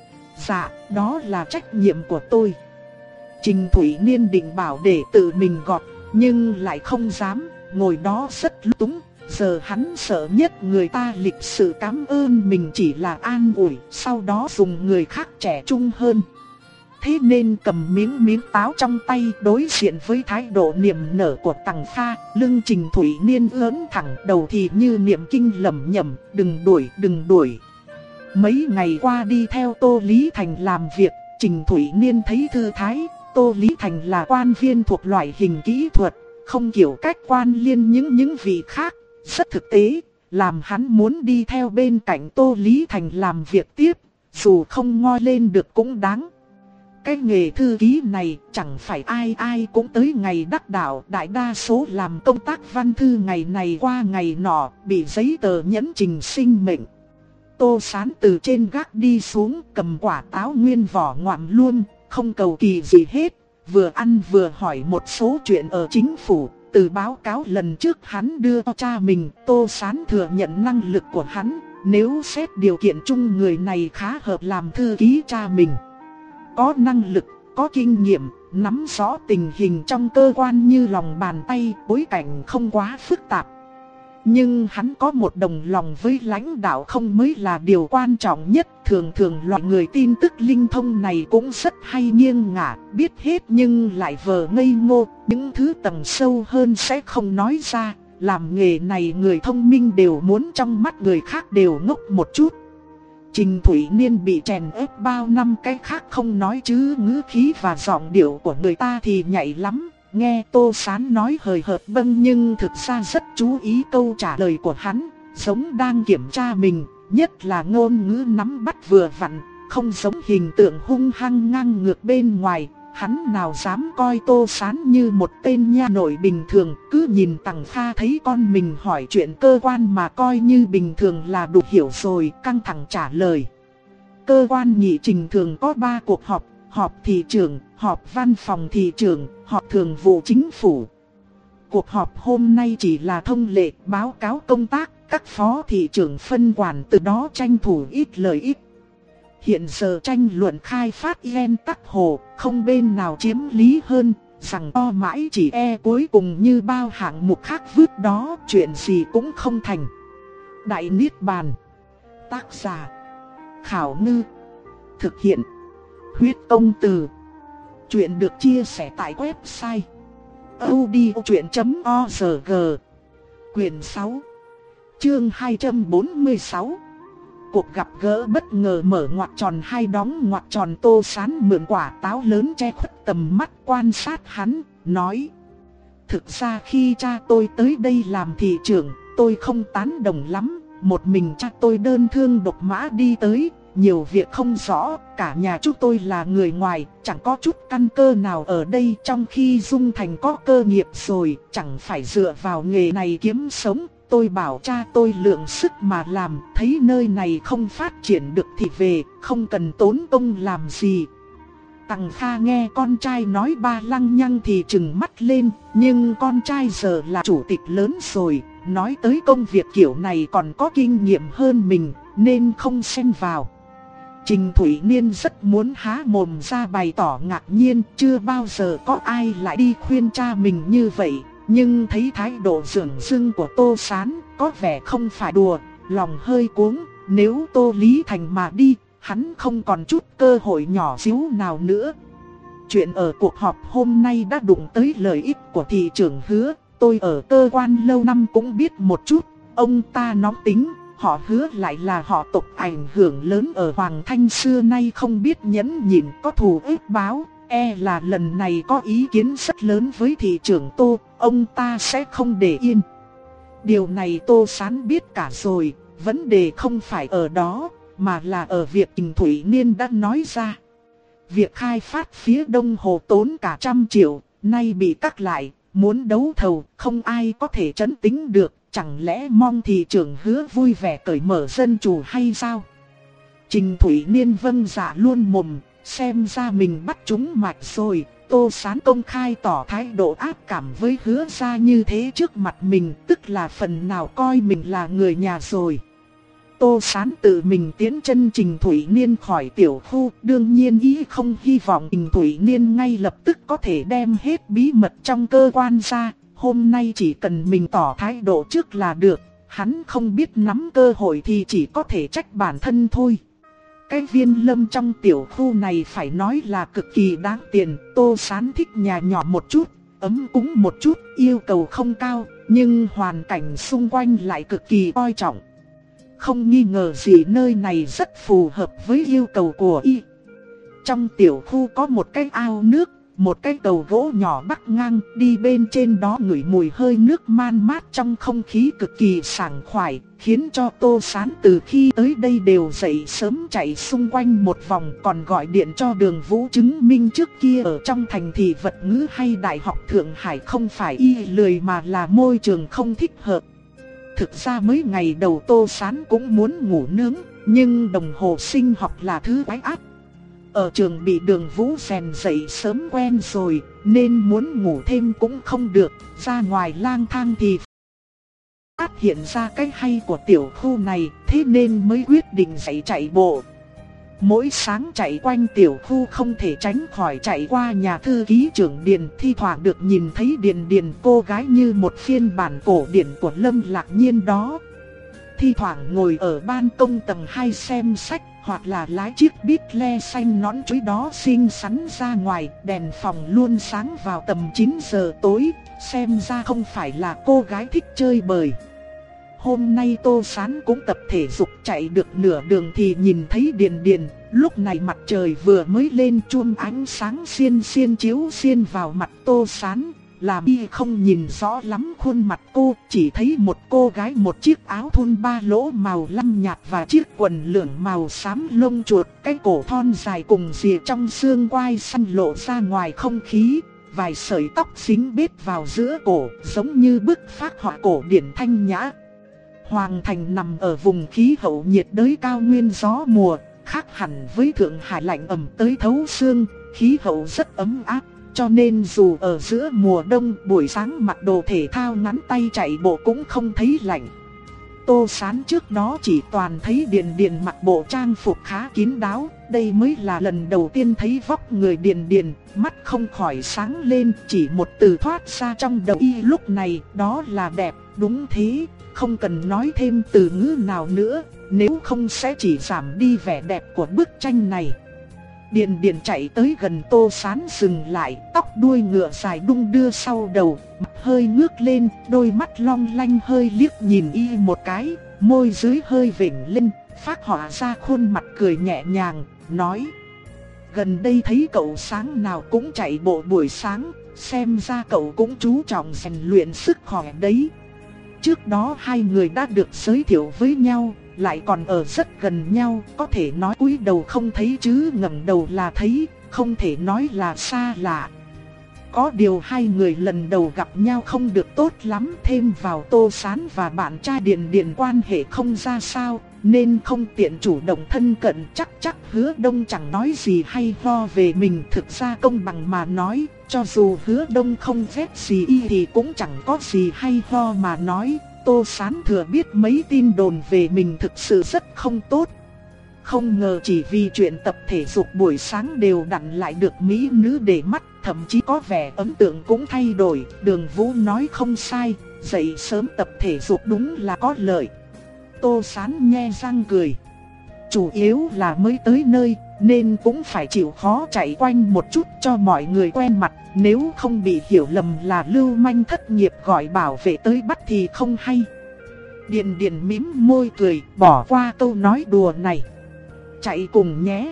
Dạ, đó là trách nhiệm của tôi. Trình Thủy Niên định bảo để tự mình gọt, nhưng lại không dám, ngồi đó rất lúng túng. Giờ hắn sợ nhất người ta lịch sự cảm ơn mình chỉ là an ủi, sau đó dùng người khác trẻ trung hơn. Thế nên cầm miếng miếng táo trong tay đối diện với thái độ niềm nở của Tằng Kha, lưng Trình Thủy Niên ưỡn thẳng, đầu thì như niệm kinh lẩm nhẩm, đừng đuổi, đừng đuổi. Mấy ngày qua đi theo Tô Lý Thành làm việc, Trình Thủy Niên thấy thư thái, Tô Lý Thành là quan viên thuộc loại hình kỹ thuật, không kiểu cách quan liên những những vị khác, rất thực tế, làm hắn muốn đi theo bên cạnh Tô Lý Thành làm việc tiếp, dù không ngoi lên được cũng đáng. Cái nghề thư ký này chẳng phải ai ai cũng tới ngày đắc đạo, đại đa số làm công tác văn thư ngày này qua ngày nọ, bị giấy tờ nhẫn trình sinh mệnh. Tô Sán từ trên gác đi xuống, cầm quả táo nguyên vỏ ngoạm luôn, không cầu kỳ gì hết, vừa ăn vừa hỏi một số chuyện ở chính phủ. Từ báo cáo lần trước hắn đưa cho cha mình, Tô Sán thừa nhận năng lực của hắn, nếu xét điều kiện chung người này khá hợp làm thư ký cha mình. Có năng lực, có kinh nghiệm, nắm rõ tình hình trong cơ quan như lòng bàn tay, bối cảnh không quá phức tạp. Nhưng hắn có một đồng lòng với lãnh đạo không mới là điều quan trọng nhất. Thường thường loại người tin tức linh thông này cũng rất hay nghiêng ngả, biết hết nhưng lại vờ ngây ngô. Những thứ tầng sâu hơn sẽ không nói ra. Làm nghề này người thông minh đều muốn trong mắt người khác đều ngốc một chút. Trình Thủy Niên bị chèn ép bao năm, cái khác không nói chứ ngữ khí và giọng điệu của người ta thì nhạy lắm. Nghe Tô Sán nói hời hợt vâng nhưng thực ra rất chú ý câu trả lời của hắn, giống đang kiểm tra mình, nhất là ngôn ngữ nắm bắt vừa vặn, không giống hình tượng hung hăng ngang ngược bên ngoài. Hắn nào dám coi Tô Sán như một tên nha nội bình thường, cứ nhìn Tằng Kha thấy con mình hỏi chuyện cơ quan mà coi như bình thường là đủ hiểu rồi, căng thẳng trả lời. Cơ quan nghị trình thường có ba cuộc họp, họp thị trưởng, họp văn phòng thị trưởng, họp thường vụ chính phủ. Cuộc họp hôm nay chỉ là thông lệ, báo cáo công tác, các phó thị trưởng phân quản từ đó tranh thủ ít lợi ích. Hiện giờ tranh luận khai phát Yên Tắc Hồ, không bên nào chiếm lý hơn, rằng to mãi chỉ e cuối cùng như bao hạng mục khác vứt đó, chuyện gì cũng không thành. Đại Niết Bàn. Tác giả Khảo Ngư. Thực hiện Huyết Công Từ. Chuyện được chia sẻ tại website audiochuyện chấm org. Quyển sáu, chương hai trăm bốn mươi sáu. Cuộc gặp gỡ bất ngờ mở ngoặc tròn hai đóng ngoặc tròn. Tô Sán mượn quả táo lớn che khuất tầm mắt quan sát hắn, nói: thực ra khi cha tôi tới đây làm thị trưởng, tôi không tán đồng lắm. Một mình cha tôi đơn thương độc mã đi tới, nhiều việc không rõ, cả nhà chúng tôi là người ngoài, chẳng có chút căn cơ nào ở đây. Trong khi Dung Thành có cơ nghiệp rồi, chẳng phải dựa vào nghề này kiếm sống. Tôi bảo cha tôi lượng sức mà làm, thấy nơi này không phát triển được thì về, không cần tốn công làm gì. Tằng Kha nghe con trai nói ba lăng nhăng thì trừng mắt lên, nhưng con trai giờ là chủ tịch lớn rồi, nói tới công việc kiểu này còn có kinh nghiệm hơn mình, nên không xen vào. Trình Thủy Niên rất muốn há mồm ra bày tỏ ngạc nhiên, chưa bao giờ có ai lại đi khuyên cha mình như vậy. Nhưng thấy thái độ dửng dưng của Tô Sán, có vẻ không phải đùa, lòng hơi cuống. Nếu Tô Lý Thành mà đi, hắn không còn chút cơ hội nhỏ xíu nào nữa. Chuyện ở cuộc họp hôm nay đã đụng tới lợi ích của thị trưởng Hứa. Tôi ở cơ quan lâu năm cũng biết một chút. Ông ta nóng tính, họ Hứa lại là họ tộc ảnh hưởng lớn ở Hoàng Thanh, xưa nay không biết nhẫn nhịn, có thù ức báo. E là lần này có ý kiến rất lớn với thị trưởng Tô, ông ta sẽ không để yên. Điều này Tô Sán biết cả rồi, vấn đề không phải ở đó, mà là ở việc Trình Thủy Niên đã nói ra. Việc khai phát phía đông hồ tốn cả trăm triệu, nay bị cắt lại, muốn đấu thầu, không ai có thể trấn tĩnh được. Chẳng lẽ mong thị trưởng Hứa vui vẻ cởi mở dân chủ hay sao? Trình Thủy Niên vâng dạ luôn mồm. Xem ra mình bắt chúng mạch rồi. Tô Sán công khai tỏ thái độ ác cảm với Hứa ra như thế trước mặt mình, tức là phần nào coi mình là người nhà rồi. Tô Sán tự mình tiến chân Trình Thủy Niên khỏi tiểu khu. Đương nhiên ý không hy vọng Trình Thủy Niên ngay lập tức có thể đem hết bí mật trong cơ quan ra. Hôm nay chỉ cần mình tỏ thái độ trước là được. Hắn không biết nắm cơ hội thì chỉ có thể trách bản thân thôi. Cái viên lâm trong tiểu khu này phải nói là cực kỳ đáng tiền. Tô Sán thích nhà nhỏ một chút, ấm cúng một chút, yêu cầu không cao, nhưng hoàn cảnh xung quanh lại cực kỳ coi trọng. Không nghi ngờ gì nơi này rất phù hợp với yêu cầu của y. Trong tiểu khu có một cái ao nước, một cái cầu gỗ nhỏ bắc ngang, đi bên trên đó ngửi mùi hơi nước man mát trong không khí cực kỳ sảng khoái, khiến cho Tô Sán từ khi tới đây đều dậy sớm chạy xung quanh một vòng, còn gọi điện cho Đường Vũ chứng minh trước kia ở trong thành thị vật ngữ hay Đại học Thượng Hải không phải y lười mà là môi trường không thích hợp. Thực ra mấy ngày đầu Tô Sán cũng muốn ngủ nướng, nhưng đồng hồ sinh học là thứ quái ác. Ở trường bị Đường Vũ rèn dậy sớm quen rồi, nên muốn ngủ thêm cũng không được, ra ngoài lang thang thì phát hiện ra cái hay của tiểu khu này, thế nên mới quyết định dậy chạy bộ. Mỗi sáng chạy quanh tiểu khu không thể tránh khỏi chạy qua nhà thư ký trưởng Điền, thi thoảng được nhìn thấy Điền Điền, cô gái như một phiên bản cổ điển của Lâm Lạc Nhiên đó. Thi thoảng ngồi ở ban công tầng hai xem sách, hoặc là lái chiếc Beat le xanh nõn chuối đó xinh xắn ra ngoài, đèn phòng luôn sáng vào tầm chín giờ tối, xem ra không phải là cô gái thích chơi bời. Hôm nay Tô Sán cũng tập thể dục chạy được nửa đường thì nhìn thấy Điền Điền, lúc này mặt trời vừa mới lên chuông ánh sáng xiên xiên chiếu xiên vào mặt Tô Sán, làm y không nhìn rõ lắm khuôn mặt cô, chỉ thấy một cô gái một chiếc áo thun ba lỗ màu lam nhạt và chiếc quần lửng màu xám lông chuột, cái cổ thon dài cùng rìa trong xương quai xanh lộ ra ngoài không khí, vài sợi tóc dính bết vào giữa cổ, giống như bức phác họa cổ điển thanh nhã. Hoàng Thành nằm ở vùng khí hậu nhiệt đới cao nguyên gió mùa, khác hẳn với Thượng Hải lạnh ẩm tới thấu xương, khí hậu rất ấm áp, cho nên dù ở giữa mùa đông buổi sáng mặc đồ thể thao ngắn tay chạy bộ cũng không thấy lạnh. Tô Sán trước đó chỉ toàn thấy Điền Điền mặc bộ trang phục khá kín đáo, đây mới là lần đầu tiên thấy vóc người Điền Điền, mắt không khỏi sáng lên, chỉ một từ thoát ra trong đầu y lúc này, đó là đẹp. Đúng thế, không cần nói thêm từ ngữ nào nữa, nếu không sẽ chỉ giảm đi vẻ đẹp của bức tranh này. Điền Điền chạy tới gần Tô Sán dừng lại, tóc đuôi ngựa dài đung đưa sau đầu, mặt hơi ngước lên, đôi mắt long lanh hơi liếc nhìn y một cái, môi dưới hơi vểnh lên, phác họa ra khuôn mặt cười nhẹ nhàng, nói: gần đây thấy cậu sáng nào cũng chạy bộ buổi sáng, xem ra cậu cũng chú trọng rèn luyện sức khỏe đấy. Trước đó hai người đã được giới thiệu với nhau, lại còn ở rất gần nhau, có thể nói cúi đầu không thấy chứ ngẩng đầu là thấy, không thể nói là xa lạ. Có điều hai người lần đầu gặp nhau không được tốt lắm, thêm vào Tô Sán và bạn trai Điền Điền quan hệ không ra sao, nên không tiện chủ động thân cận. Chắc chắc Hứa Đông chẳng nói gì hay ho về mình, thực ra công bằng mà nói, cho dù Hứa Đông không ghét gì y thì cũng chẳng có gì hay ho mà nói. Tô Sán thừa biết mấy tin đồn về mình thực sự rất không tốt. Không ngờ chỉ vì chuyện tập thể dục buổi sáng đều đặn lại được mỹ nữ để mắt, thậm chí có vẻ ấn tượng cũng thay đổi. Đường Vũ nói không sai, dậy sớm tập thể dục đúng là có lợi. Tô Sán nhe răng cười. Chủ yếu là mới tới nơi, nên cũng phải chịu khó chạy quanh một chút cho mọi người quen mặt. Nếu không bị hiểu lầm là lưu manh thất nghiệp gọi bảo vệ tới bắt thì không hay. Điền Điền mím môi cười, bỏ qua câu nói đùa này. Chạy cùng nhé.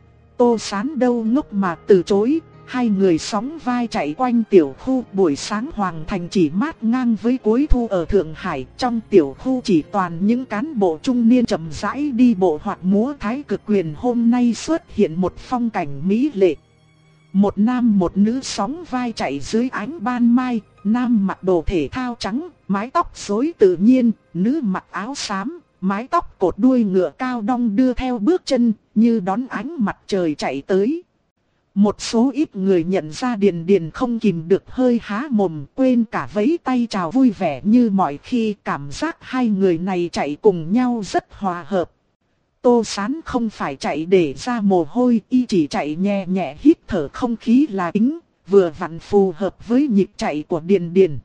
Tô Sán đâu ngốc mà từ chối. Hai người sóng vai chạy quanh tiểu khu. Buổi sáng Hoàng Thành chỉ mát ngang với cuối thu ở Thượng Hải. Trong tiểu khu chỉ toàn những cán bộ trung niên chậm rãi đi bộ hoặc múa thái cực quyền. Hôm nay xuất hiện một phong cảnh mỹ lệ. Một nam một nữ sóng vai chạy dưới ánh ban mai. Nam mặc đồ thể thao trắng, mái tóc rối tự nhiên. Nữ mặc áo xám, mái tóc cột đuôi ngựa cao đong đưa theo bước chân, như đón ánh mặt trời chạy tới. Một số ít người nhận ra Điền Điền không kìm được hơi há mồm, quên cả vẫy tay chào vui vẻ như mọi khi. Cảm giác hai người này chạy cùng nhau rất hòa hợp. Tô Sán không phải chạy để ra mồ hôi, y chỉ chạy nhẹ nhẹ hít thở không khí là chính, vừa vặn phù hợp với nhịp chạy của Điền Điền.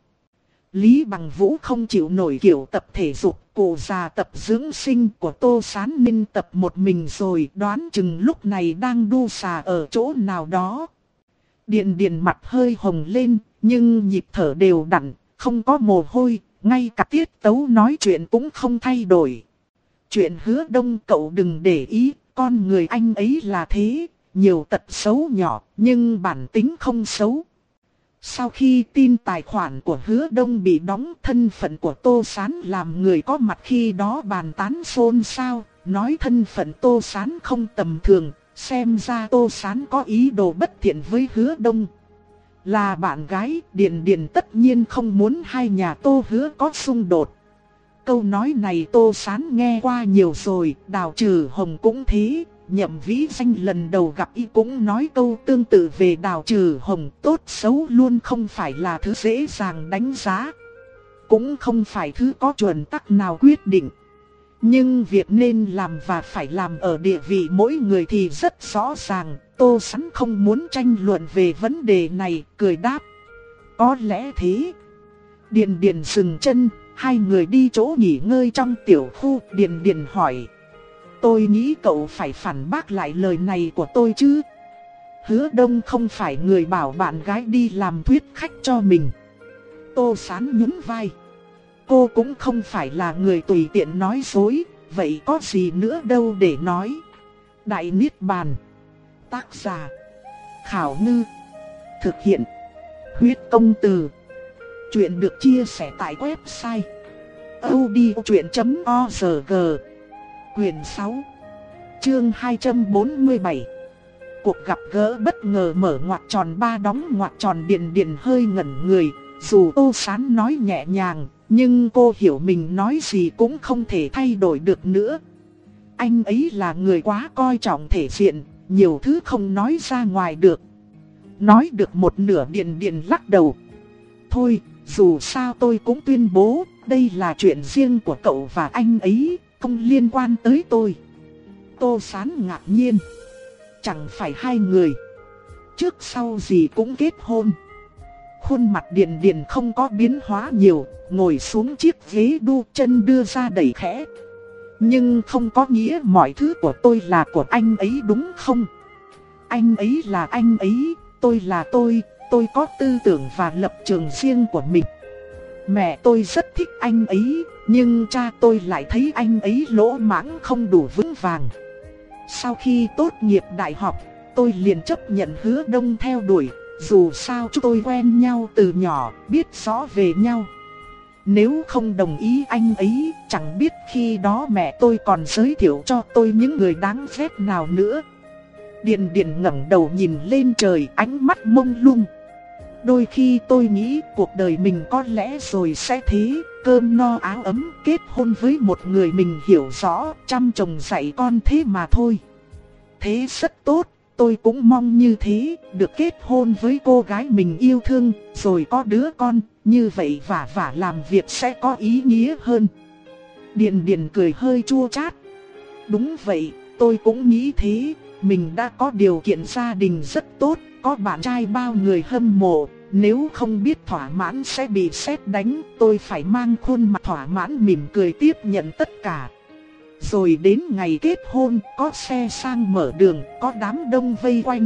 Lý Bằng Vũ không chịu nổi kiểu tập thể dục, cụ già tập dưỡng sinh của Tô Sán nên tập một mình rồi, đoán chừng lúc này đang đu xà ở chỗ nào đó. Điền Điền mặt hơi hồng lên, nhưng nhịp thở đều đặn, không có mồ hôi, ngay cả tiết tấu nói chuyện cũng không thay đổi. Chuyện Hứa Đông cậu đừng để ý, con người anh ấy là thế, nhiều tật xấu nhỏ, nhưng bản tính không xấu. Sau khi tin tài khoản của Hứa Đông bị đóng, thân phận của Tô Sán làm người có mặt khi đó bàn tán xôn xao, nói thân phận Tô Sán không tầm thường, xem ra Tô Sán có ý đồ bất thiện với Hứa Đông. Là bạn gái, Điền Điền tất nhiên không muốn hai nhà Tô Hứa có xung đột. Câu nói này Tô Sán nghe qua nhiều rồi, Đào Trừ Hồng cũng thế. Nhậm Vĩ Danh lần đầu gặp y cũng nói câu tương tự về Đào Trừ Hồng, tốt xấu luôn không phải là thứ dễ dàng đánh giá, cũng không phải thứ có chuẩn tắc nào quyết định. Nhưng việc nên làm và phải làm ở địa vị mỗi người thì rất rõ ràng. Tô Sán không muốn tranh luận về vấn đề này, cười đáp: có lẽ thế. Điền Điền dừng chân, hai người đi chỗ nghỉ ngơi trong tiểu khu. Điền Điền hỏi: tôi nghĩ cậu phải phản bác lại lời này của tôi chứ. Hứa Đông không phải người bảo bạn gái đi làm thuyết khách cho mình. Tô Sán nhún vai: cô cũng không phải là người tùy tiện nói dối, vậy có gì nữa đâu để nói. Đại Niết Bàn. Tác giả: Khảo Ngư. Thực hiện: Huyết Công Từ. Chuyện được chia sẻ tại website audiochuyện chấm org. Quyền sáu, chương hai trăm bốn mươi bảy. Cuộc gặp gỡ bất ngờ mở ngoặc tròn ba đóng ngoặc tròn. Điền Điền hơi ngẩn người, dù Tô Sán nói nhẹ nhàng, nhưng cô hiểu mình nói gì cũng không thể thay đổi được nữa. Anh ấy là người quá coi trọng thể diện, nhiều thứ không nói ra ngoài được. Nói được một nửa Điền Điền lắc đầu: thôi, dù sao tôi cũng tuyên bố, đây là chuyện riêng của cậu và anh ấy, không liên quan tới tôi. Tô Sán ngạc nhiên: chẳng phải hai người trước sau gì cũng kết hôn? Khuôn mặt Điền Điền không có biến hóa nhiều, ngồi xuống chiếc ghế đu, chân đưa ra đẩy khẽ: nhưng không có nghĩa mọi thứ của tôi là của anh ấy đúng không? Anh ấy là anh ấy, tôi là tôi, tôi có tư tưởng và lập trường riêng của mình. Mẹ tôi rất thích anh ấy, nhưng cha tôi lại thấy anh ấy lỗ mãng không đủ vững vàng. Sau khi tốt nghiệp đại học, tôi liền chấp nhận Hứa Đông theo đuổi. Dù sao chúng tôi quen nhau từ nhỏ, biết rõ về nhau. Nếu không đồng ý anh ấy, chẳng biết khi đó mẹ tôi còn giới thiệu cho tôi những người đáng ghét nào nữa. Điền Điền ngẩng đầu nhìn lên trời, ánh mắt mông lung. Đôi khi tôi nghĩ cuộc đời mình có lẽ rồi sẽ thế, cơm no áo ấm, kết hôn với một người mình hiểu rõ, chăm chồng dạy con thế mà thôi. Thế rất tốt, tôi cũng mong như thế, được kết hôn với cô gái mình yêu thương, rồi có đứa con, như vậy vả vả làm việc sẽ có ý nghĩa hơn. Điền Điền cười hơi chua chát: đúng vậy, tôi cũng nghĩ thế, mình đã có điều kiện gia đình rất tốt, có bạn trai bao người hâm mộ, nếu không biết thỏa mãn sẽ bị sét đánh, tôi phải mang khuôn mặt thỏa mãn mỉm cười tiếp nhận tất cả. Rồi đến ngày kết hôn, có xe sang mở đường, có đám đông vây quanh.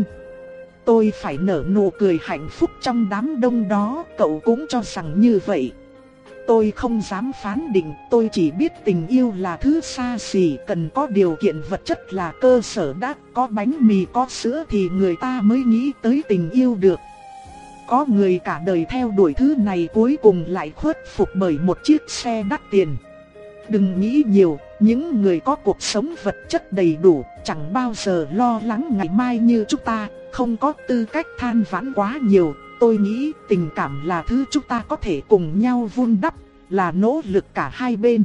Tôi phải nở nụ cười hạnh phúc trong đám đông đó, cậu cũng cho rằng như vậy. Tôi không dám phán định, tôi chỉ biết tình yêu là thứ xa xỉ, cần có điều kiện vật chất là cơ sở đã, có bánh mì có sữa thì người ta mới nghĩ tới tình yêu được. Có người cả đời theo đuổi thứ này cuối cùng lại khuất phục bởi một chiếc xe đắt tiền. Đừng nghĩ nhiều, những người có cuộc sống vật chất đầy đủ, chẳng bao giờ lo lắng ngày mai như chúng ta, không có tư cách than vãn quá nhiều. Tôi nghĩ tình cảm là thứ chúng ta có thể cùng nhau vun đắp, là nỗ lực cả hai bên.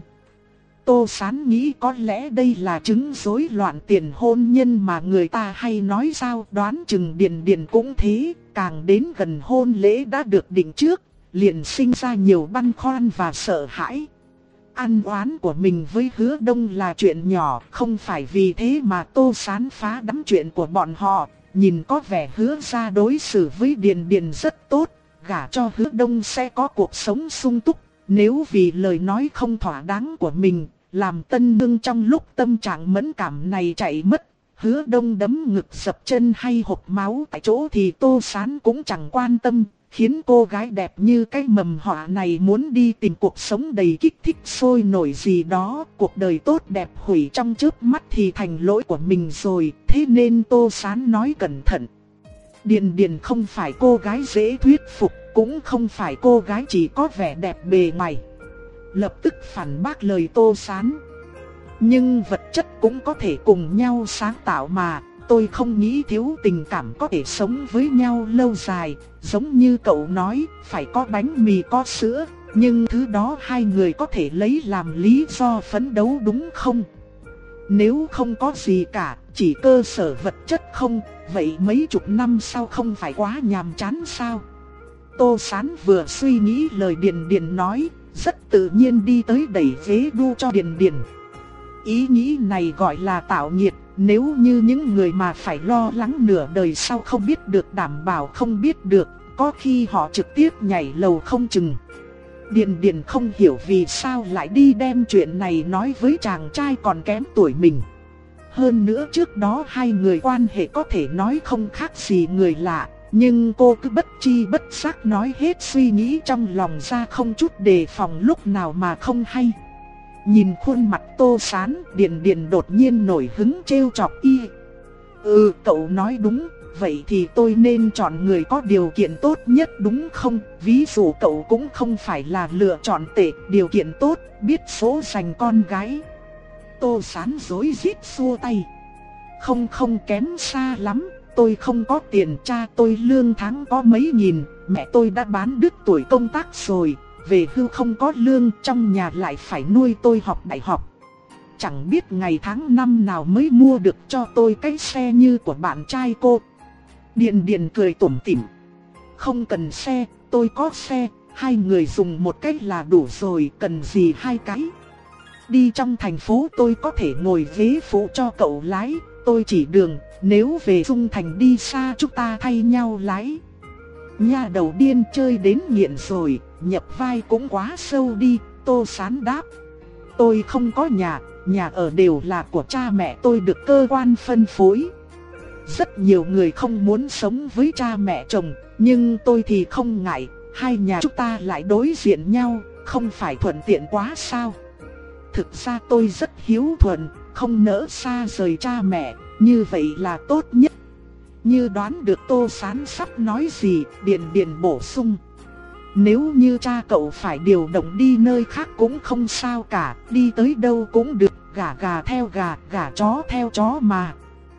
Tô Sán nghĩ có lẽ đây là chứng rối loạn tiền hôn nhân mà người ta hay nói sao, đoán chừng Điền Điền cũng thế, càng đến gần hôn lễ đã được định trước, liền sinh ra nhiều băn khoăn và sợ hãi. Ăn oán của mình với Hứa Đông là chuyện nhỏ, không phải vì thế mà Tô Sán phá đám chuyện của bọn họ. Nhìn có vẻ Hứa gia đối xử với Điền Điền rất tốt, gả cho Hứa Đông sẽ có cuộc sống sung túc. Nếu vì lời nói không thỏa đáng của mình, làm tân nương trong lúc tâm trạng mẫn cảm này chạy mất, Hứa Đông đấm ngực dập chân hay hộc máu tại chỗ thì Tô Sán cũng chẳng quan tâm, khiến cô gái đẹp như cái mầm họa này muốn đi tìm cuộc sống đầy kích thích sôi nổi gì đó. Cuộc đời tốt đẹp hủy trong chớp mắt thì thành lỗi của mình rồi, thế nên Tô Sán nói cẩn thận. Điền Điền không phải cô gái dễ thuyết phục, cũng không phải cô gái chỉ có vẻ đẹp bề ngoài. Lập tức phản bác lời Tô Sán. Nhưng vật chất cũng có thể cùng nhau sáng tạo mà. Tôi không nghĩ thiếu tình cảm có thể sống với nhau lâu dài. Giống như cậu nói, phải có bánh mì có sữa. Nhưng thứ đó hai người có thể lấy làm lý do phấn đấu đúng không? Nếu không có gì cả, chỉ cơ sở vật chất không, vậy mấy chục năm sau không phải quá nhàm chán sao? Tô Sán vừa suy nghĩ lời Điền Điền nói, rất tự nhiên đi tới đẩy ghế đu cho Điền Điền. Ý nghĩ này gọi là tạo nghiệt, nếu như những người mà phải lo lắng nửa đời sau không biết được đảm bảo không biết được, có khi họ trực tiếp nhảy lầu không chừng. Điền Điền không hiểu vì sao lại đi đem chuyện này nói với chàng trai còn kém tuổi mình. Hơn nữa trước đó hai người quan hệ có thể nói không khác gì người lạ, nhưng cô cứ bất chi bất giác nói hết suy nghĩ trong lòng ra, không chút đề phòng lúc nào mà không hay. Nhìn khuôn mặt Tô Sán, Điền Điền đột nhiên nổi hứng trêu chọc y. Ừ, cậu nói đúng, vậy thì tôi nên chọn người có điều kiện tốt nhất đúng không? Ví dụ cậu cũng không phải là lựa chọn tệ, điều kiện tốt, biết số dành con gái. Tô Sán rối rít xua tay. Không không kém xa lắm, tôi không có tiền, cha tôi lương tháng có mấy nghìn, mẹ tôi đã bán đứt tuổi công tác rồi. Về hưu không có lương, trong nhà lại phải nuôi tôi học đại học. Chẳng biết ngày tháng năm nào mới mua được cho tôi cái xe như của bạn trai cô. Điền Điền cười tủm tỉm. Không cần xe, tôi có xe, hai người dùng một cái là đủ rồi, cần gì hai cái. Đi trong thành phố tôi có thể ngồi ghế phụ cho cậu lái, tôi chỉ đường, nếu về Dung Thành đi xa chúng ta thay nhau lái. Nhà đầu điên chơi đến nghiện rồi, nhập vai cũng quá sâu đi, Tô Sán đáp. Tôi không có nhà, nhà ở đều là của cha mẹ tôi được cơ quan phân phối. Rất nhiều người không muốn sống với cha mẹ chồng, nhưng tôi thì không ngại, hai nhà chúng ta lại đối diện nhau, không phải thuận tiện quá sao? Thực ra tôi rất hiếu thuận, không nỡ xa rời cha mẹ, như vậy là tốt nhất. Như đoán được Tô Sán sắp nói gì, Điền Điền bổ sung. Nếu như cha cậu phải điều động đi nơi khác cũng không sao cả, đi tới đâu cũng được, gà gà theo gà, gà chó theo chó mà.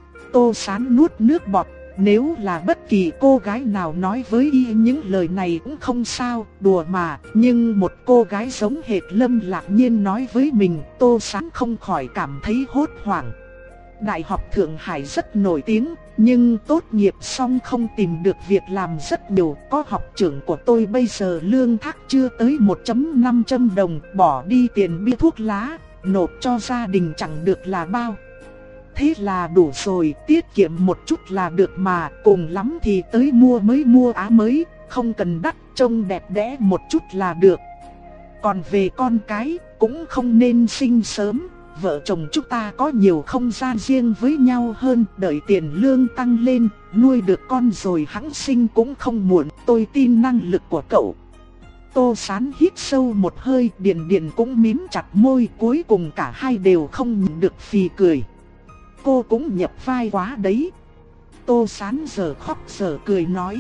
Tô Sán nuốt nước bọt, nếu là bất kỳ cô gái nào nói với y những lời này cũng không sao, đùa mà. Nhưng một cô gái giống hệt Lâm Lạc Nhiên nói với mình, Tô Sán không khỏi cảm thấy hốt hoảng. Đại học Thượng Hải rất nổi tiếng, nhưng tốt nghiệp xong không tìm được việc làm rất nhiều. Có học trưởng của tôi bây giờ lương thác chưa tới một phẩy năm trăm đồng, bỏ đi tiền bia thuốc lá, nộp cho gia đình chẳng được là bao. Thế là đủ rồi, tiết kiệm một chút là được mà, cùng lắm thì tới mua mới mua áo mới, không cần đắt, trông đẹp đẽ một chút là được. Còn về con cái, cũng không nên sinh sớm, vợ chồng chúng ta có nhiều không gian riêng với nhau hơn, đợi tiền lương tăng lên, nuôi được con rồi hẵng sinh cũng không muộn, tôi tin năng lực của cậu. Tô Sán hít sâu một hơi, Điền Điền cũng mím chặt môi, cuối cùng cả hai đều không nhịn được phì cười. Cô cũng nhập vai quá đấy. Tô Sán giờ khóc giờ cười nói.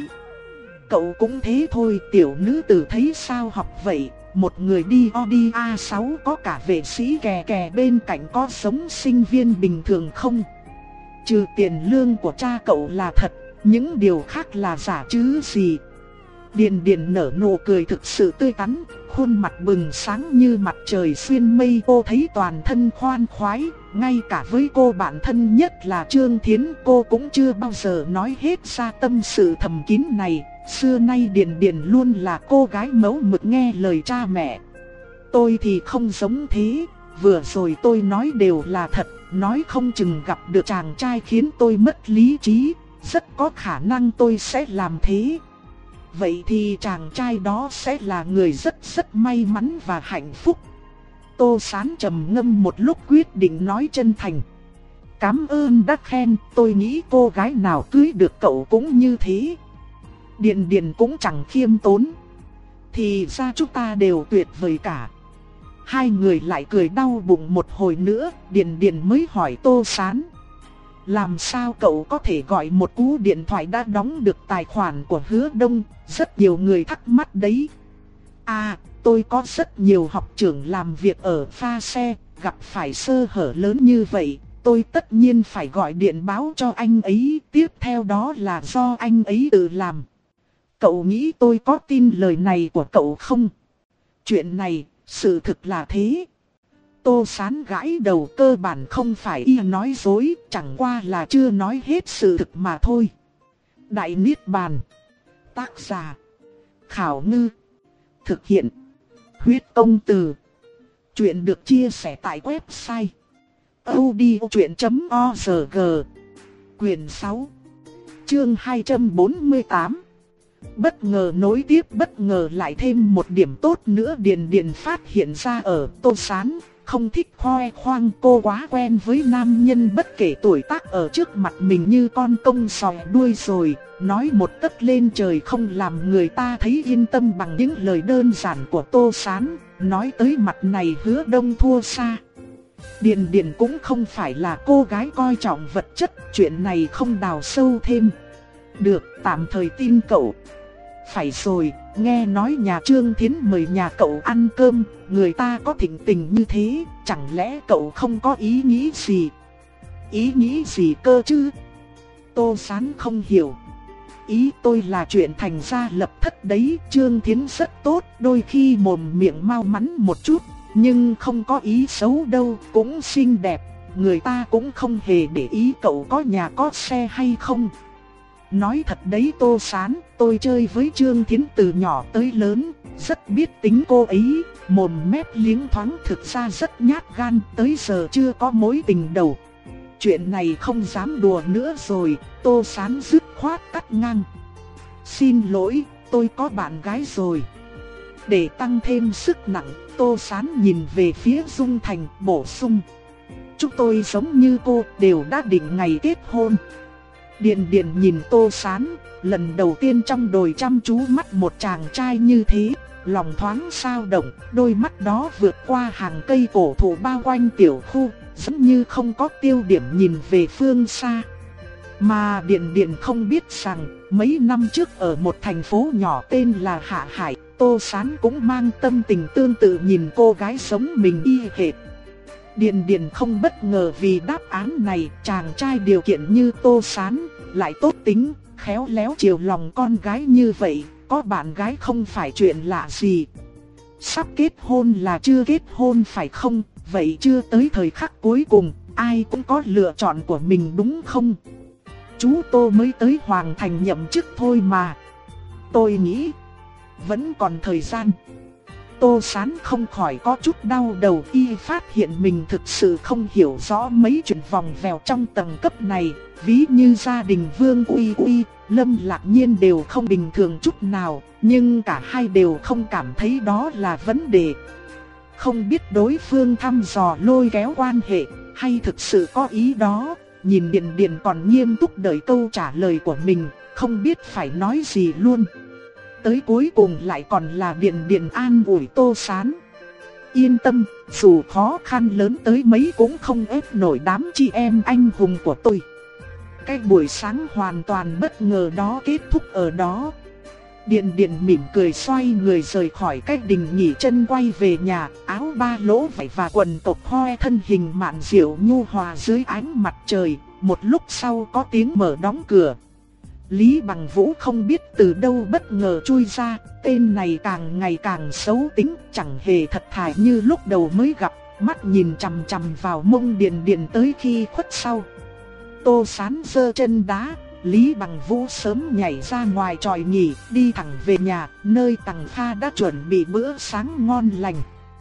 Cậu cũng thế thôi, tiểu nữ tử thấy sao học vậy. Một người đi Audi A sáu có cả vệ sĩ kè kè bên cạnh, có sống sinh viên bình thường không? Trừ tiền lương của cha cậu là thật, những điều khác là giả chứ gì. Điền Điền nở nụ cười thực sự tươi tắn, khuôn mặt bừng sáng như mặt trời xuyên mây. Cô thấy toàn thân khoan khoái, ngay cả với cô bạn thân nhất là Trương Thiến, cô cũng chưa bao giờ nói hết ra tâm sự thầm kín này. Xưa nay Điền Điền luôn là cô gái mẫu mực nghe lời cha mẹ. Tôi thì không giống thế, vừa rồi tôi nói đều là thật, nói không chừng gặp được chàng trai khiến tôi mất lý trí, rất có khả năng tôi sẽ làm thế. Vậy thì chàng trai đó sẽ là người rất rất may mắn và hạnh phúc. Tô Sán trầm ngâm một lúc quyết định nói chân thành. Cảm ơn đã khen, tôi nghĩ cô gái nào cưới được cậu cũng như thế. Điền Điền cũng chẳng khiêm tốn. Thì ra chúng ta đều tuyệt vời cả. Hai người lại cười đau bụng một hồi nữa, Điền Điền mới hỏi Tô Sán. Làm sao cậu có thể gọi một cú điện thoại đã đóng được tài khoản của Hứa Đông, rất nhiều người thắc mắc đấy. À, tôi có rất nhiều học trưởng làm việc ở pha xe, gặp phải sơ hở lớn như vậy, tôi tất nhiên phải gọi điện báo cho anh ấy, tiếp theo đó là do anh ấy tự làm. Cậu nghĩ tôi có tin lời này của cậu không? Chuyện này, sự thực là thế. Tô Sán gãi đầu, cơ bản không phải y nói dối, chẳng qua là chưa nói hết sự thực mà thôi. Đại Niết Bàn. Tác giả: Khảo Ngư. Thực hiện: Huyết Công Từ. Chuyện được chia sẻ tại website audiochuyện chấm org. Quyền sáu, chương hai trăm bốn mươi tám. Bất ngờ nối tiếp bất ngờ lại thêm một điểm tốt nữa Điền Điền phát hiện ra ở Tô Sán. Không thích khoe khoang, cô quá quen với nam nhân bất kể tuổi tác ở trước mặt mình như con công sòi đuôi rồi, nói một tấc lên trời không làm người ta thấy yên tâm bằng những lời đơn giản của Tô Sán, nói tới mặt này Hứa Đông thua xa. Điền Điền cũng không phải là cô gái coi trọng vật chất, chuyện này không đào sâu thêm. Được, tạm thời tin cậu. Phải rồi, nghe nói nhà Trương Thiến mời nhà cậu ăn cơm, người ta có thịnh tình như thế, chẳng lẽ cậu không có ý nghĩ gì? Ý nghĩ gì cơ chứ? Tô Sán không hiểu. Ý tôi là chuyện thành gia lập thất đấy, Trương Thiến rất tốt, đôi khi mồm miệng mau mắn một chút, nhưng không có ý xấu đâu, cũng xinh đẹp, người ta cũng không hề để ý cậu có nhà có xe hay không. Nói thật đấy Tô Sán, tôi chơi với Trương Thiến từ nhỏ tới lớn, rất biết tính cô ấy, mồm mép liếng thoáng, thực ra rất nhát gan, tới giờ chưa có mối tình đầu. Chuyện này không dám đùa nữa rồi, Tô Sán dứt khoát cắt ngang. Xin lỗi, tôi có bạn gái rồi. Để tăng thêm sức nặng, Tô Sán nhìn về phía Dung Thành bổ sung. Chúng tôi giống như cô, đều đã định ngày kết hôn. Điền Điền nhìn Tô Sán, lần đầu tiên trong đồi chăm chú mắt một chàng trai như thế, lòng thoáng sao động, đôi mắt đó vượt qua hàng cây cổ thụ bao quanh tiểu khu, giống như không có tiêu điểm nhìn về phương xa. Mà Điền Điền không biết rằng, mấy năm trước ở một thành phố nhỏ tên là Hạ Hải, Tô Sán cũng mang tâm tình tương tự nhìn cô gái giống mình y hệt. Điền Điền không bất ngờ vì đáp án này, chàng trai điều kiện như Tô Sán, lại tốt tính, khéo léo chiều lòng con gái như vậy, có bạn gái không phải chuyện lạ gì. Sắp kết hôn là chưa kết hôn phải không, vậy chưa tới thời khắc cuối cùng, ai cũng có lựa chọn của mình đúng không? Chú Tô mới tới Hoàng Thành nhậm chức thôi mà. Tôi nghĩ, vẫn còn thời gian. Tô Sán không khỏi có chút đau đầu, y phát hiện mình thực sự không hiểu rõ mấy chuyện vòng vèo trong tầng cấp này, ví như gia đình Vương Uy Uy, Lâm Lạc Nhiên đều không bình thường chút nào, nhưng cả hai đều không cảm thấy đó là vấn đề. Không biết đối phương thăm dò lôi kéo quan hệ, hay thực sự có ý đó, nhìn Điền Điền còn nghiêm túc đợi câu trả lời của mình, không biết phải nói gì luôn. Tới cuối cùng lại còn là Điền Điền an ủi Tô Sán. Yên tâm, dù khó khăn lớn tới mấy cũng không ép nổi đám chị em anh hùng của tôi. Cái buổi sáng hoàn toàn bất ngờ đó kết thúc ở đó. Điền Điền mỉm cười xoay người rời khỏi cái đình nghỉ chân quay về nhà, áo ba lỗ vải và quần tộc hoe thân hình mạn diệu nhu hòa dưới ánh mặt trời. Một lúc sau có tiếng mở đóng cửa. Lý Bằng Vũ không biết từ đâu bất ngờ chui ra, tên này càng ngày càng xấu tính, chẳng hề thật thà như lúc đầu mới gặp, mắt nhìn chằm chằm vào mông Điền Điền tới khi khuất sau. Tô Sán giơ chân đá, Lý Bằng Vũ sớm nhảy ra ngoài tròi nghỉ, đi thẳng về nhà, nơi Tằng Kha đã chuẩn bị bữa sáng ngon lành.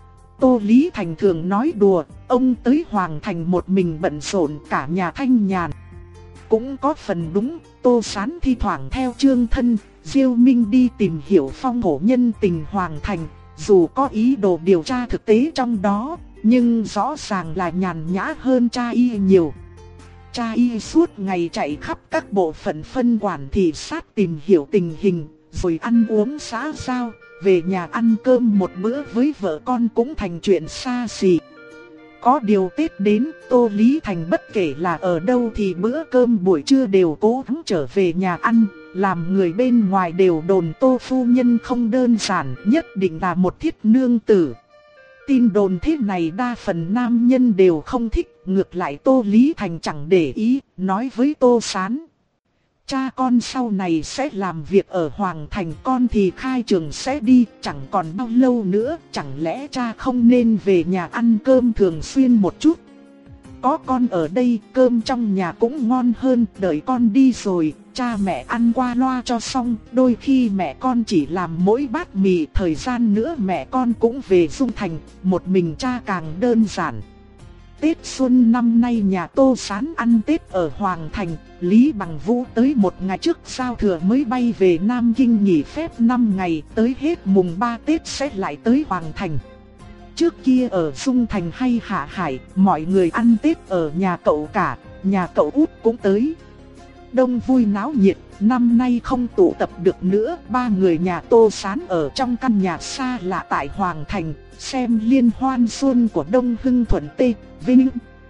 Tô Lý Thành thường nói đùa, ông tới Hoàng Thành một mình bận rộn, cả nhà thanh nhàn. Cũng có phần đúng, Tô Sán thi thoảng theo Trương Thân, Diêu Minh đi tìm hiểu phong thổ nhân tình Hoàng Thành, dù có ý đồ điều tra thực tế trong đó, nhưng rõ ràng là nhàn nhã hơn cha y nhiều. Cha y suốt ngày chạy khắp các bộ phận phân quản thị sát tìm hiểu tình hình, rồi ăn uống xã giao, về nhà ăn cơm một bữa với vợ con cũng thành chuyện xa xỉ. Có điều Tết đến, Tô Lý Thành bất kể là ở đâu thì bữa cơm buổi trưa đều cố gắng trở về nhà ăn, làm người bên ngoài đều đồn Tô phu nhân không đơn giản, nhất định là một thiết nương tử. Tin đồn thế này đa phần nam nhân đều không thích, ngược lại Tô Lý Thành chẳng để ý, nói với Tô Sán. Cha con sau này sẽ làm việc ở Hoàng Thành, con thì khai trường sẽ đi, chẳng còn bao lâu nữa, chẳng lẽ cha không nên về nhà ăn cơm thường xuyên một chút. Có con ở đây, cơm trong nhà cũng ngon hơn, đợi con đi rồi, cha mẹ ăn qua loa cho xong, đôi khi mẹ con chỉ làm mỗi bát mì, thời gian nữa mẹ con cũng về Dung Thành, một mình cha càng đơn giản. Tết xuân năm nay nhà Tô Sán ăn Tết ở Hoàng Thành, Lý Bằng Vũ tới một ngày trước giao thừa mới bay về Nam Kinh nghỉ phép năm ngày, tới hết mùng ba Tết sẽ lại tới Hoàng Thành. Trước kia ở Dung Thành hay Hạ Hải, mọi người ăn Tết ở nhà cậu cả, nhà cậu út cũng tới. Đông vui náo nhiệt, năm nay không tụ tập được nữa, ba người nhà Tô Sán ở trong căn nhà xa lạ tại Hoàng Thành, xem liên hoan xuân của Đông Hưng Thuận Tê, Vinh.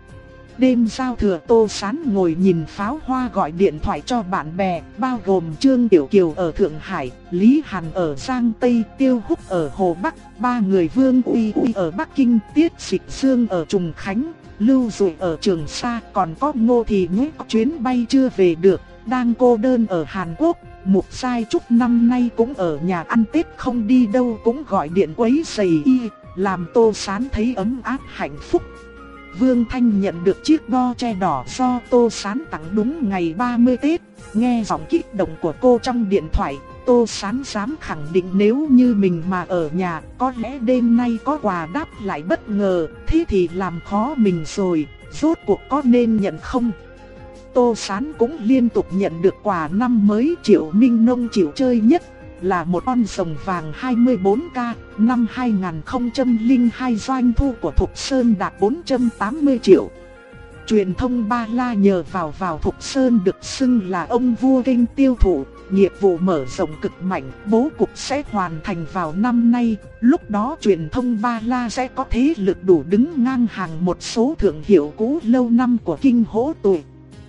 Đêm giao thừa Tô Sán ngồi nhìn pháo hoa gọi điện thoại cho bạn bè, bao gồm Trương Tiểu Kiều ở Thượng Hải, Lý Hàn ở Giang Tây, Tiêu Húc ở Hồ Bắc, ba người Vương Uy Uy ở Bắc Kinh, Tiết Dịch Dương ở Trùng Khánh, Lưu Dụ ở Trường Sa, còn có Ngô Thị Nhũ có chuyến bay chưa về được, đang cô đơn ở Hàn Quốc. Mục Sai Trúc năm nay cũng ở nhà ăn Tết không đi đâu, cũng gọi điện quấy rầy y, làm Tô Sán thấy ấm áp hạnh phúc. Vương Thanh nhận được chiếc bo tre đỏ do Tô Sán tặng đúng ngày ba mươi Tết, nghe giọng kích động của cô trong điện thoại, Tô Sán dám khẳng định nếu như mình mà ở nhà, có lẽ đêm nay có quà đáp lại bất ngờ, thế thì làm khó mình rồi, rốt cuộc có nên nhận không? Tô Sán cũng liên tục nhận được quà năm mới. Triệu Minh Nông chịu chơi nhất là một con rồng vàng hai mươi bốn K, năm hai nghìn không trăm lẻ hai doanh thu của Thục Sơn đạt bốn trăm tám mươi triệu. Truyền thông Ba La nhờ vào vào Thục Sơn được xưng là ông vua kênh tiêu thụ, nghiệp vụ mở rộng cực mạnh, bố cục sẽ hoàn thành vào năm nay, lúc đó truyền thông Ba La sẽ có thế lực đủ đứng ngang hàng một số thương hiệu cũ lâu năm của kinh hỗ tuổi.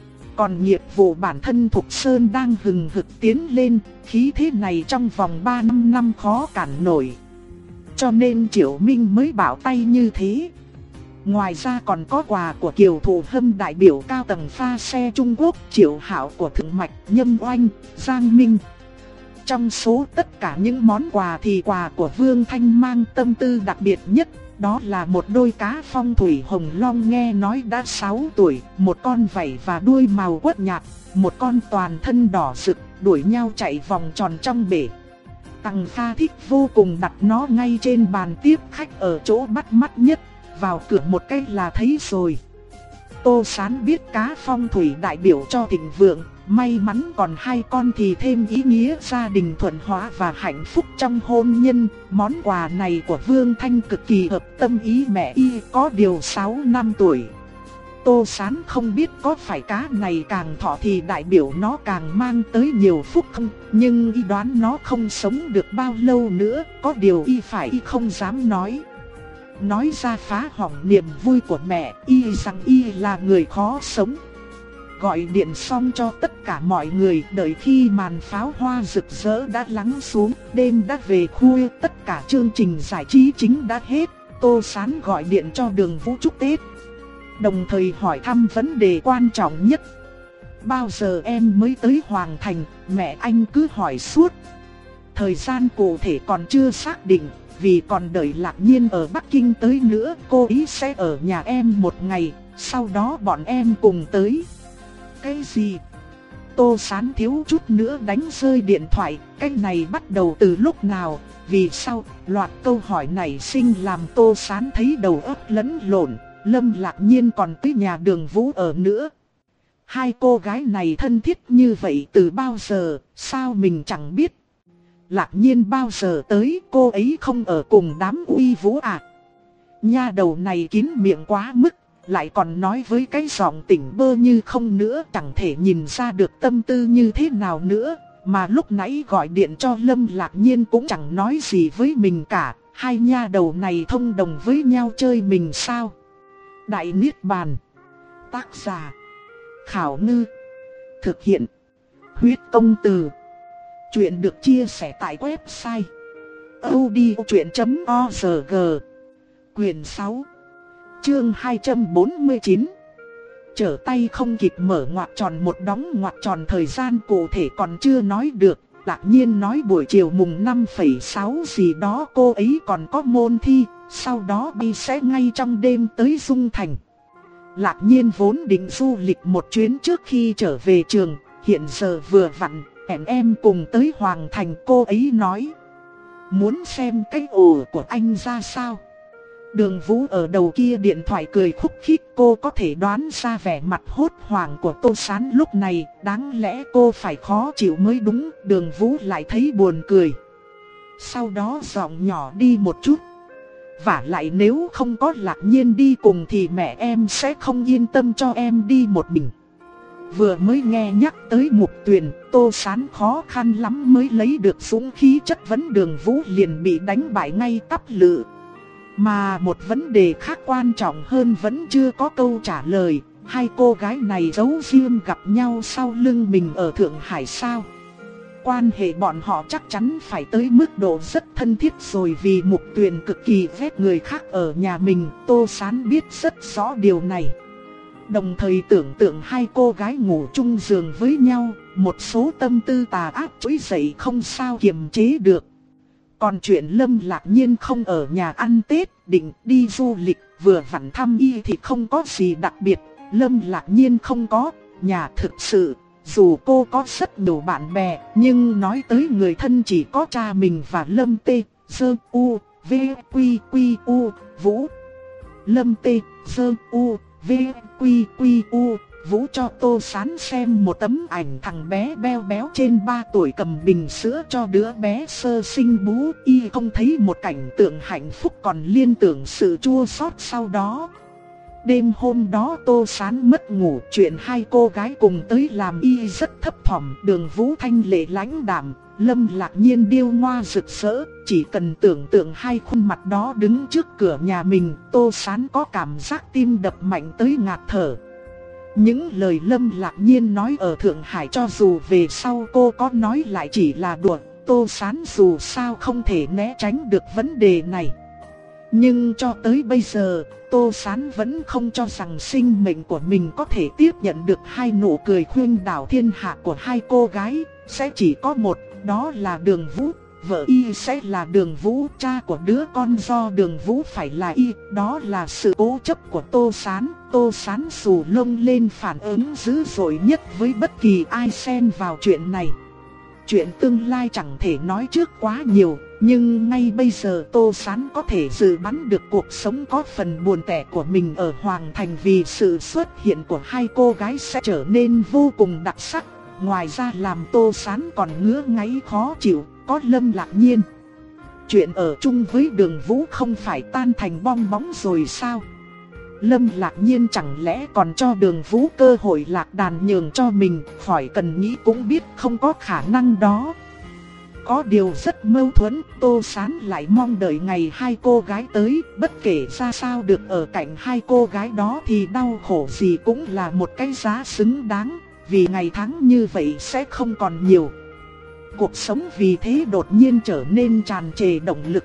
Còn nghiệp vụ bản thân Thục Sơn đang hừng hực tiến lên, khí thế này trong vòng ba năm năm khó cản nổi. Cho nên Triệu Minh mới bảo tay như thế. Ngoài ra còn có quà của Kiều Thụ Hâm đại biểu cao tầng pha xe Trung Quốc, Triệu Hạo của Thượng Mạch, Nhâm Oanh, Giang Minh. Trong số tất cả những món quà thì quà của Vương Thanh mang tâm tư đặc biệt nhất. Đó là một đôi cá phong thủy hồng long nghe nói đã sáu tuổi, một con vảy và đuôi màu quất nhạt, một con toàn thân đỏ rực, đuổi nhau chạy vòng tròn trong bể. Tằng Kha thích vô cùng, đặt nó ngay trên bàn tiếp khách ở chỗ bắt mắt nhất, vào cửa một cái là thấy rồi. Tô Sán biết cá phong thủy đại biểu cho thịnh vượng, may mắn còn hai con thì thêm ý nghĩa gia đình thuận hóa và hạnh phúc trong hôn nhân. Món quà này của Vương Thanh cực kỳ hợp tâm ý mẹ y, có điều sáu năm tuổi. Tô Sán không biết có phải cá này càng thọ thì đại biểu nó càng mang tới nhiều phúc không, nhưng y đoán nó không sống được bao lâu nữa, có điều y phải y không dám nói. Nói ra phá hỏng niềm vui của mẹ, y rằng y là người khó sống. Gọi điện xong cho tất cả mọi người, đợi khi màn pháo hoa rực rỡ đã lắng xuống, đêm đã về khuya, tất cả chương trình giải trí chính đã hết. Tô Sán gọi điện cho Đường Vũ chúc Tết, đồng thời hỏi thăm vấn đề quan trọng nhất. Bao giờ em mới tới Hoàng Thành, mẹ anh cứ hỏi suốt. Thời gian cụ thể còn chưa xác định, vì còn đợi Lạc Nhiên ở Bắc Kinh tới nữa, cô ý sẽ ở nhà em một ngày, sau đó bọn em cùng tới. Cái gì? Tô Sán thiếu chút nữa đánh rơi điện thoại, cái này bắt đầu từ lúc nào, vì sao? Loạt câu hỏi này sinh làm Tô Sán thấy đầu óc lẫn lộn. Lâm Lạc Nhiên còn tới nhà Đường Vũ ở nữa. Hai cô gái này thân thiết như vậy từ bao giờ, sao mình chẳng biết? Lạc Nhiên bao giờ tới, cô ấy không ở cùng đám Uy Vũ à? Nha đầu này kín miệng quá mức, lại còn nói với cái giọng tỉnh bơ như không nữa, chẳng thể nhìn ra được tâm tư như thế nào nữa. Mà lúc nãy gọi điện cho Lâm Lạc Nhiên cũng chẳng nói gì với mình cả, hai nha đầu này thông đồng với nhau chơi mình sao? Đại Niết Bàn. Tác giả Khảo Ngư. Thực hiện Huyết Công Từ. Chuyện được chia sẻ tại website audiochuyện chấm org. Quyền sáu, chương hai trăm bốn mươi chín. Trở tay không kịp mở ngoặc tròn một đóng ngoặc tròn, thời gian cụ thể còn chưa nói được. Lạc Nhiên nói buổi chiều mùng năm phẩy sáu gì đó cô ấy còn có môn thi, sau đó bay sẽ ngay trong đêm tới Dung Thành. Lạc Nhiên vốn định du lịch một chuyến trước khi trở về trường, hiện giờ vừa vặn, hẹn em cùng tới Hoàng Thành. Cô ấy nói muốn xem cái ổ của anh ra sao. Đường Vũ ở đầu kia điện thoại cười khúc khích, cô có thể đoán ra vẻ mặt hốt hoảng của Tô Sán lúc này, đáng lẽ cô phải khó chịu mới đúng. Đường Vũ lại thấy buồn cười, sau đó giọng nhỏ đi một chút. Vả lại nếu không có Lạc Nhiên đi cùng thì mẹ em sẽ không yên tâm cho em đi một mình. Vừa mới nghe nhắc tới Mục Tuyền, Tô Sán khó khăn lắm mới lấy được dũng khí chất vấn Đường Vũ, liền bị đánh bại ngay tắp lự. Mà một vấn đề khác quan trọng hơn vẫn chưa có câu trả lời. Hai cô gái này giấu riêng gặp nhau sau lưng mình ở Thượng Hải sao? Quan hệ bọn họ chắc chắn phải tới mức độ rất thân thiết rồi, vì Mục Tuyền cực kỳ ghét người khác ở nhà mình. Tô Sán biết rất rõ điều này. Đồng thời tưởng tượng hai cô gái ngủ chung giường với nhau, một số tâm tư tà ác trỗi dậy không sao kiềm chế được. Còn chuyện Lâm Lạc Nhiên không ở nhà ăn Tết, định đi du lịch, vừa vặn thăm y thì không có gì đặc biệt. Lâm Lạc Nhiên không có nhà thực sự, dù cô có rất nhiều bạn bè, nhưng nói tới người thân chỉ có cha mình và Lâm T, Dơ, U, V, Quy, Quy, U, Vũ. Lâm T, Dơ, U, V, Quy, Quy, U, Vũ cho Tô Sán xem một tấm ảnh thằng bé béo béo trên ba tuổi cầm bình sữa cho đứa bé sơ sinh bú. Y không thấy một cảnh tượng hạnh phúc còn liên tưởng sự chua xót sau đó. Đêm hôm đó Tô Sán mất ngủ, chuyện hai cô gái cùng tới làm y rất thấp thỏm. Đường Vũ thanh lệ lãnh đạm, Lâm Lạc Nhiên điêu ngoa rực rỡ. Chỉ cần tưởng tượng hai khuôn mặt đó đứng trước cửa nhà mình, Tô Sán có cảm giác tim đập mạnh tới ngạt thở. Những lời Lâm Lạc Nhiên nói ở Thượng Hải, cho dù về sau cô có nói lại chỉ là đùa. Tô Sán dù sao không thể né tránh được vấn đề này. Nhưng cho tới bây giờ, Tô Sán vẫn không cho rằng sinh mệnh của mình có thể tiếp nhận được hai nụ cười khuyên đảo thiên hạ của hai cô gái. Sẽ chỉ có một, đó là Đường Vũ. Vợ y sẽ là Đường Vũ, cha của đứa con do Đường Vũ phải là y. Đó là sự cố chấp của Tô Sán. Tô Sán xù lông lên phản ứng dữ dội nhất với bất kỳ ai xen vào chuyện này. Chuyện tương lai chẳng thể nói trước quá nhiều, nhưng ngay bây giờ Tô Sán có thể dự đoán được cuộc sống có phần buồn tẻ của mình ở Hoàng Thành, vì sự xuất hiện của hai cô gái sẽ trở nên vô cùng đặc sắc. Ngoài ra làm Tô Sán còn ngứa ngáy khó chịu, có Lâm Lạc Nhiên. Chuyện ở chung với Đường Vũ không phải tan thành bong bóng rồi sao? Lâm Lạc Nhiên chẳng lẽ còn cho Đường Vũ cơ hội lạc đàn nhường cho mình? Khỏi cần nghĩ cũng biết không có khả năng đó. Có điều rất mâu thuẫn, Tô Sán lại mong đợi ngày hai cô gái tới. Bất kể ra sao được ở cạnh hai cô gái đó thì đau khổ gì cũng là một cái giá xứng đáng. Vì ngày tháng như vậy sẽ không còn nhiều. Cuộc sống vì thế đột nhiên trở nên tràn trề động lực.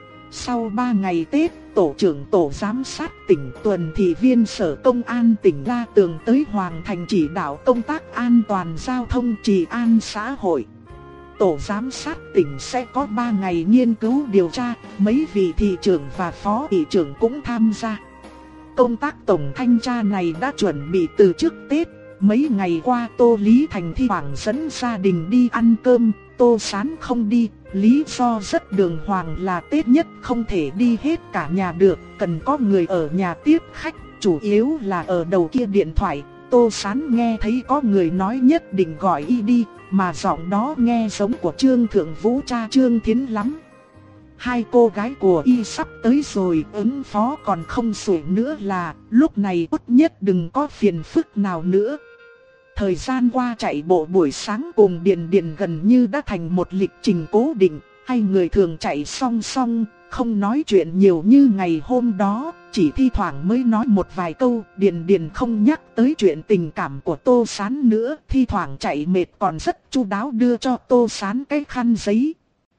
Sau ba ngày Tết, Tổ trưởng Tổ Giám sát tỉnh, tuần thị viên Sở Công an tỉnh La Tường tới Hoàng Thành chỉ đạo công tác an toàn giao thông, trì an xã hội. Tổ Giám sát tỉnh sẽ có ba ngày nghiên cứu điều tra, mấy vị thị trưởng và phó thị trưởng cũng tham gia. Công tác tổng thanh tra này đã chuẩn bị từ trước Tết. Mấy ngày qua Tô Lý Thành thi thoảng dẫn gia đình đi ăn cơm, Tô Sán không đi. Lý do rất đường hoàng là Tết nhất không thể đi hết cả nhà được, cần có người ở nhà tiếp khách, chủ yếu là ở đầu kia điện thoại. Tô Sán nghe thấy có người nói nhất định gọi y đi, mà giọng đó nghe giống của Trương Thượng Vũ cha Trương Thiến lắm. Hai cô gái của y sắp tới rồi, ứng phó còn không xuể nữa là, lúc này tốt nhất đừng có phiền phức nào nữa. Thời gian qua chạy bộ buổi sáng cùng Điền Điền gần như đã thành một lịch trình cố định, hai người thường chạy song song, không nói chuyện nhiều như ngày hôm đó, chỉ thi thoảng mới nói một vài câu. Điền Điền không nhắc tới chuyện tình cảm của Tô Sán nữa, thi thoảng chạy mệt còn rất chu đáo đưa cho Tô Sán cái khăn giấy.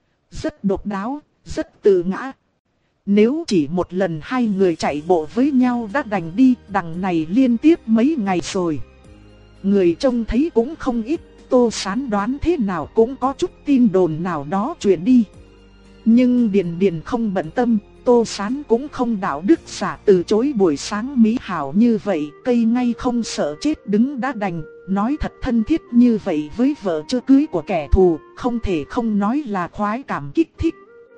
Rất độc đáo, rất tự ngã. Nếu chỉ một lần hai người chạy bộ với nhau đã đành đi, đằng này liên tiếp mấy ngày rồi. Người trông thấy cũng không ít, Tô Sán đoán thế nào cũng có chút tin đồn nào đó truyền đi. Nhưng Điền Điền không bận tâm, Tô Sán cũng không đạo đức giả từ chối buổi sáng mỹ hảo như vậy, cây ngay không sợ chết đứng đã đành, nói thật thân thiết như vậy với vợ chưa cưới của kẻ thù, không thể không nói là khoái cảm kích thích.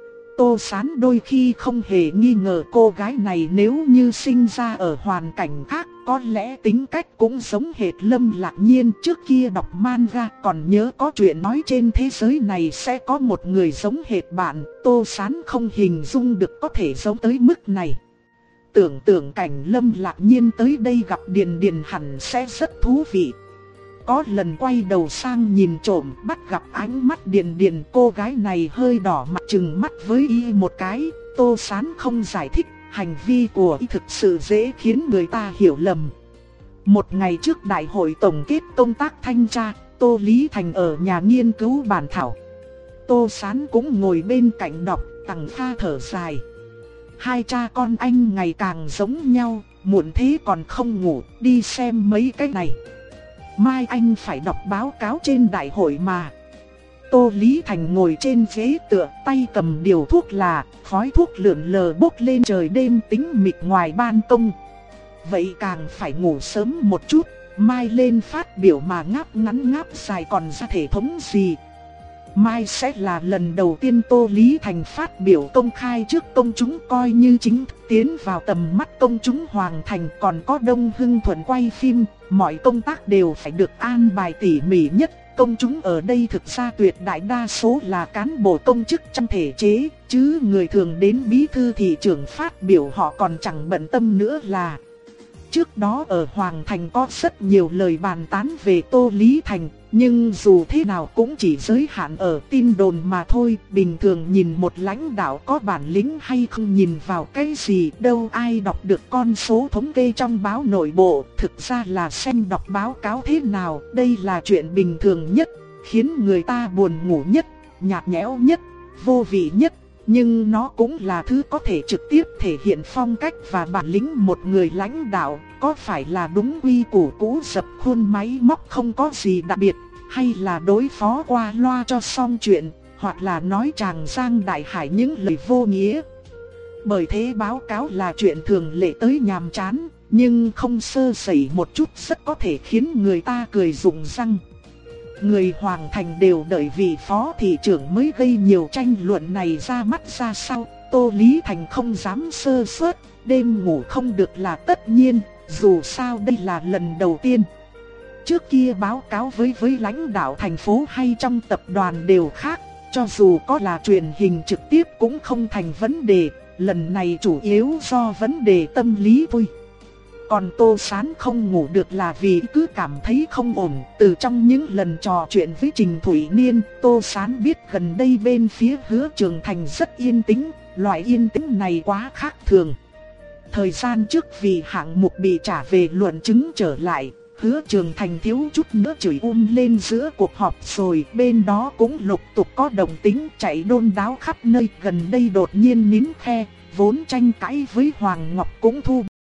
Tô Sán đôi khi không hề nghi ngờ cô gái này nếu như sinh ra ở hoàn cảnh khác, có lẽ tính cách cũng giống hệt Lâm Lạc Nhiên. Trước kia đọc manga còn nhớ có chuyện nói trên thế giới này sẽ có một người giống hệt bạn, Tô Sán không hình dung được có thể giống tới mức này. Tưởng tượng cảnh Lâm Lạc Nhiên tới đây gặp Điền Điền hẳn sẽ rất thú vị. Có lần quay đầu sang nhìn trộm, bắt gặp ánh mắt Điền Điền, cô gái này hơi đỏ mặt trừng mắt với y một cái. Tô Sán không giải thích, hành vi của y thực sự dễ khiến người ta hiểu lầm. Một ngày trước đại hội tổng kết công tác thanh tra, Tô Lý Thành ở nhà nghiên cứu bản thảo. Tô Sán cũng ngồi bên cạnh đọc, tằng pha thở dài. Hai cha con anh ngày càng giống nhau, muộn thế còn không ngủ, đi xem mấy cái này. Mai anh phải đọc báo cáo trên đại hội mà. Tô Lý Thành ngồi trên ghế tựa, tay cầm điều thuốc là, khói thuốc lượn lờ bốc lên trời đêm tĩnh mịch ngoài ban công. Vậy càng phải ngủ sớm một chút, mai lên phát biểu mà ngáp ngắn ngáp dài còn ra thể thống gì. Mai sẽ là lần đầu tiên Tô Lý Thành phát biểu công khai trước công chúng, coi như chính thức tiến vào tầm mắt công chúng Hoàng Thành. Còn có Đông Hưng Thuận quay phim, mọi công tác đều phải được an bài tỉ mỉ nhất. Công chúng ở đây thực ra tuyệt đại đa số là cán bộ công chức trong thể chế, chứ người thường đến bí thư thị trưởng phát biểu họ còn chẳng bận tâm nữa là. Trước đó ở Hoàng Thành có rất nhiều lời bàn tán về Tô Lý Thành, nhưng dù thế nào cũng chỉ giới hạn ở tin đồn mà thôi. Bình thường nhìn một lãnh đạo có bản lĩnh hay không nhìn vào cái gì, đâu ai đọc được con số thống kê trong báo nội bộ. Thực ra là xem đọc báo cáo thế nào, đây là chuyện bình thường nhất, khiến người ta buồn ngủ nhất, nhạt nhẽo nhất, vô vị nhất. Nhưng nó cũng là thứ có thể trực tiếp thể hiện phong cách và bản lĩnh một người lãnh đạo. Có phải là đúng quy củ cũ dập khuôn máy móc không có gì đặc biệt, hay là đối phó qua loa cho xong chuyện, hoặc là nói tràng giang đại hải những lời vô nghĩa. Bởi thế báo cáo là chuyện thường lệ tới nhàm chán, nhưng không sơ sẩy một chút rất có thể khiến người ta cười rụng răng. Người Hoàng Thành đều đợi vị phó thị trưởng mới gây nhiều tranh luận này ra mắt ra sao. Tô Lý Thành không dám sơ suất, đêm ngủ không được là tất nhiên, dù sao đây là lần đầu tiên. Trước kia báo cáo với với lãnh đạo thành phố hay trong tập đoàn đều khác, cho dù có là truyền hình trực tiếp cũng không thành vấn đề, lần này chủ yếu do vấn đề tâm lý thôi. Còn Tô Sán không ngủ được là vì cứ cảm thấy không ổn. Từ trong những lần trò chuyện với Trình Thủy Niên, Tô Sán biết gần đây bên phía Hứa Trường Thành rất yên tĩnh. Loại yên tĩnh này quá khác thường. Thời gian trước vì hạng mục bị trả về luận chứng trở lại, Hứa Trường Thành thiếu chút nữa chửi um lên giữa cuộc họp rồi. Bên đó cũng lục tục có động tính chạy đôn đáo khắp nơi. Gần đây đột nhiên nín khe, vốn tranh cãi với Hoàng Ngọc cũng thu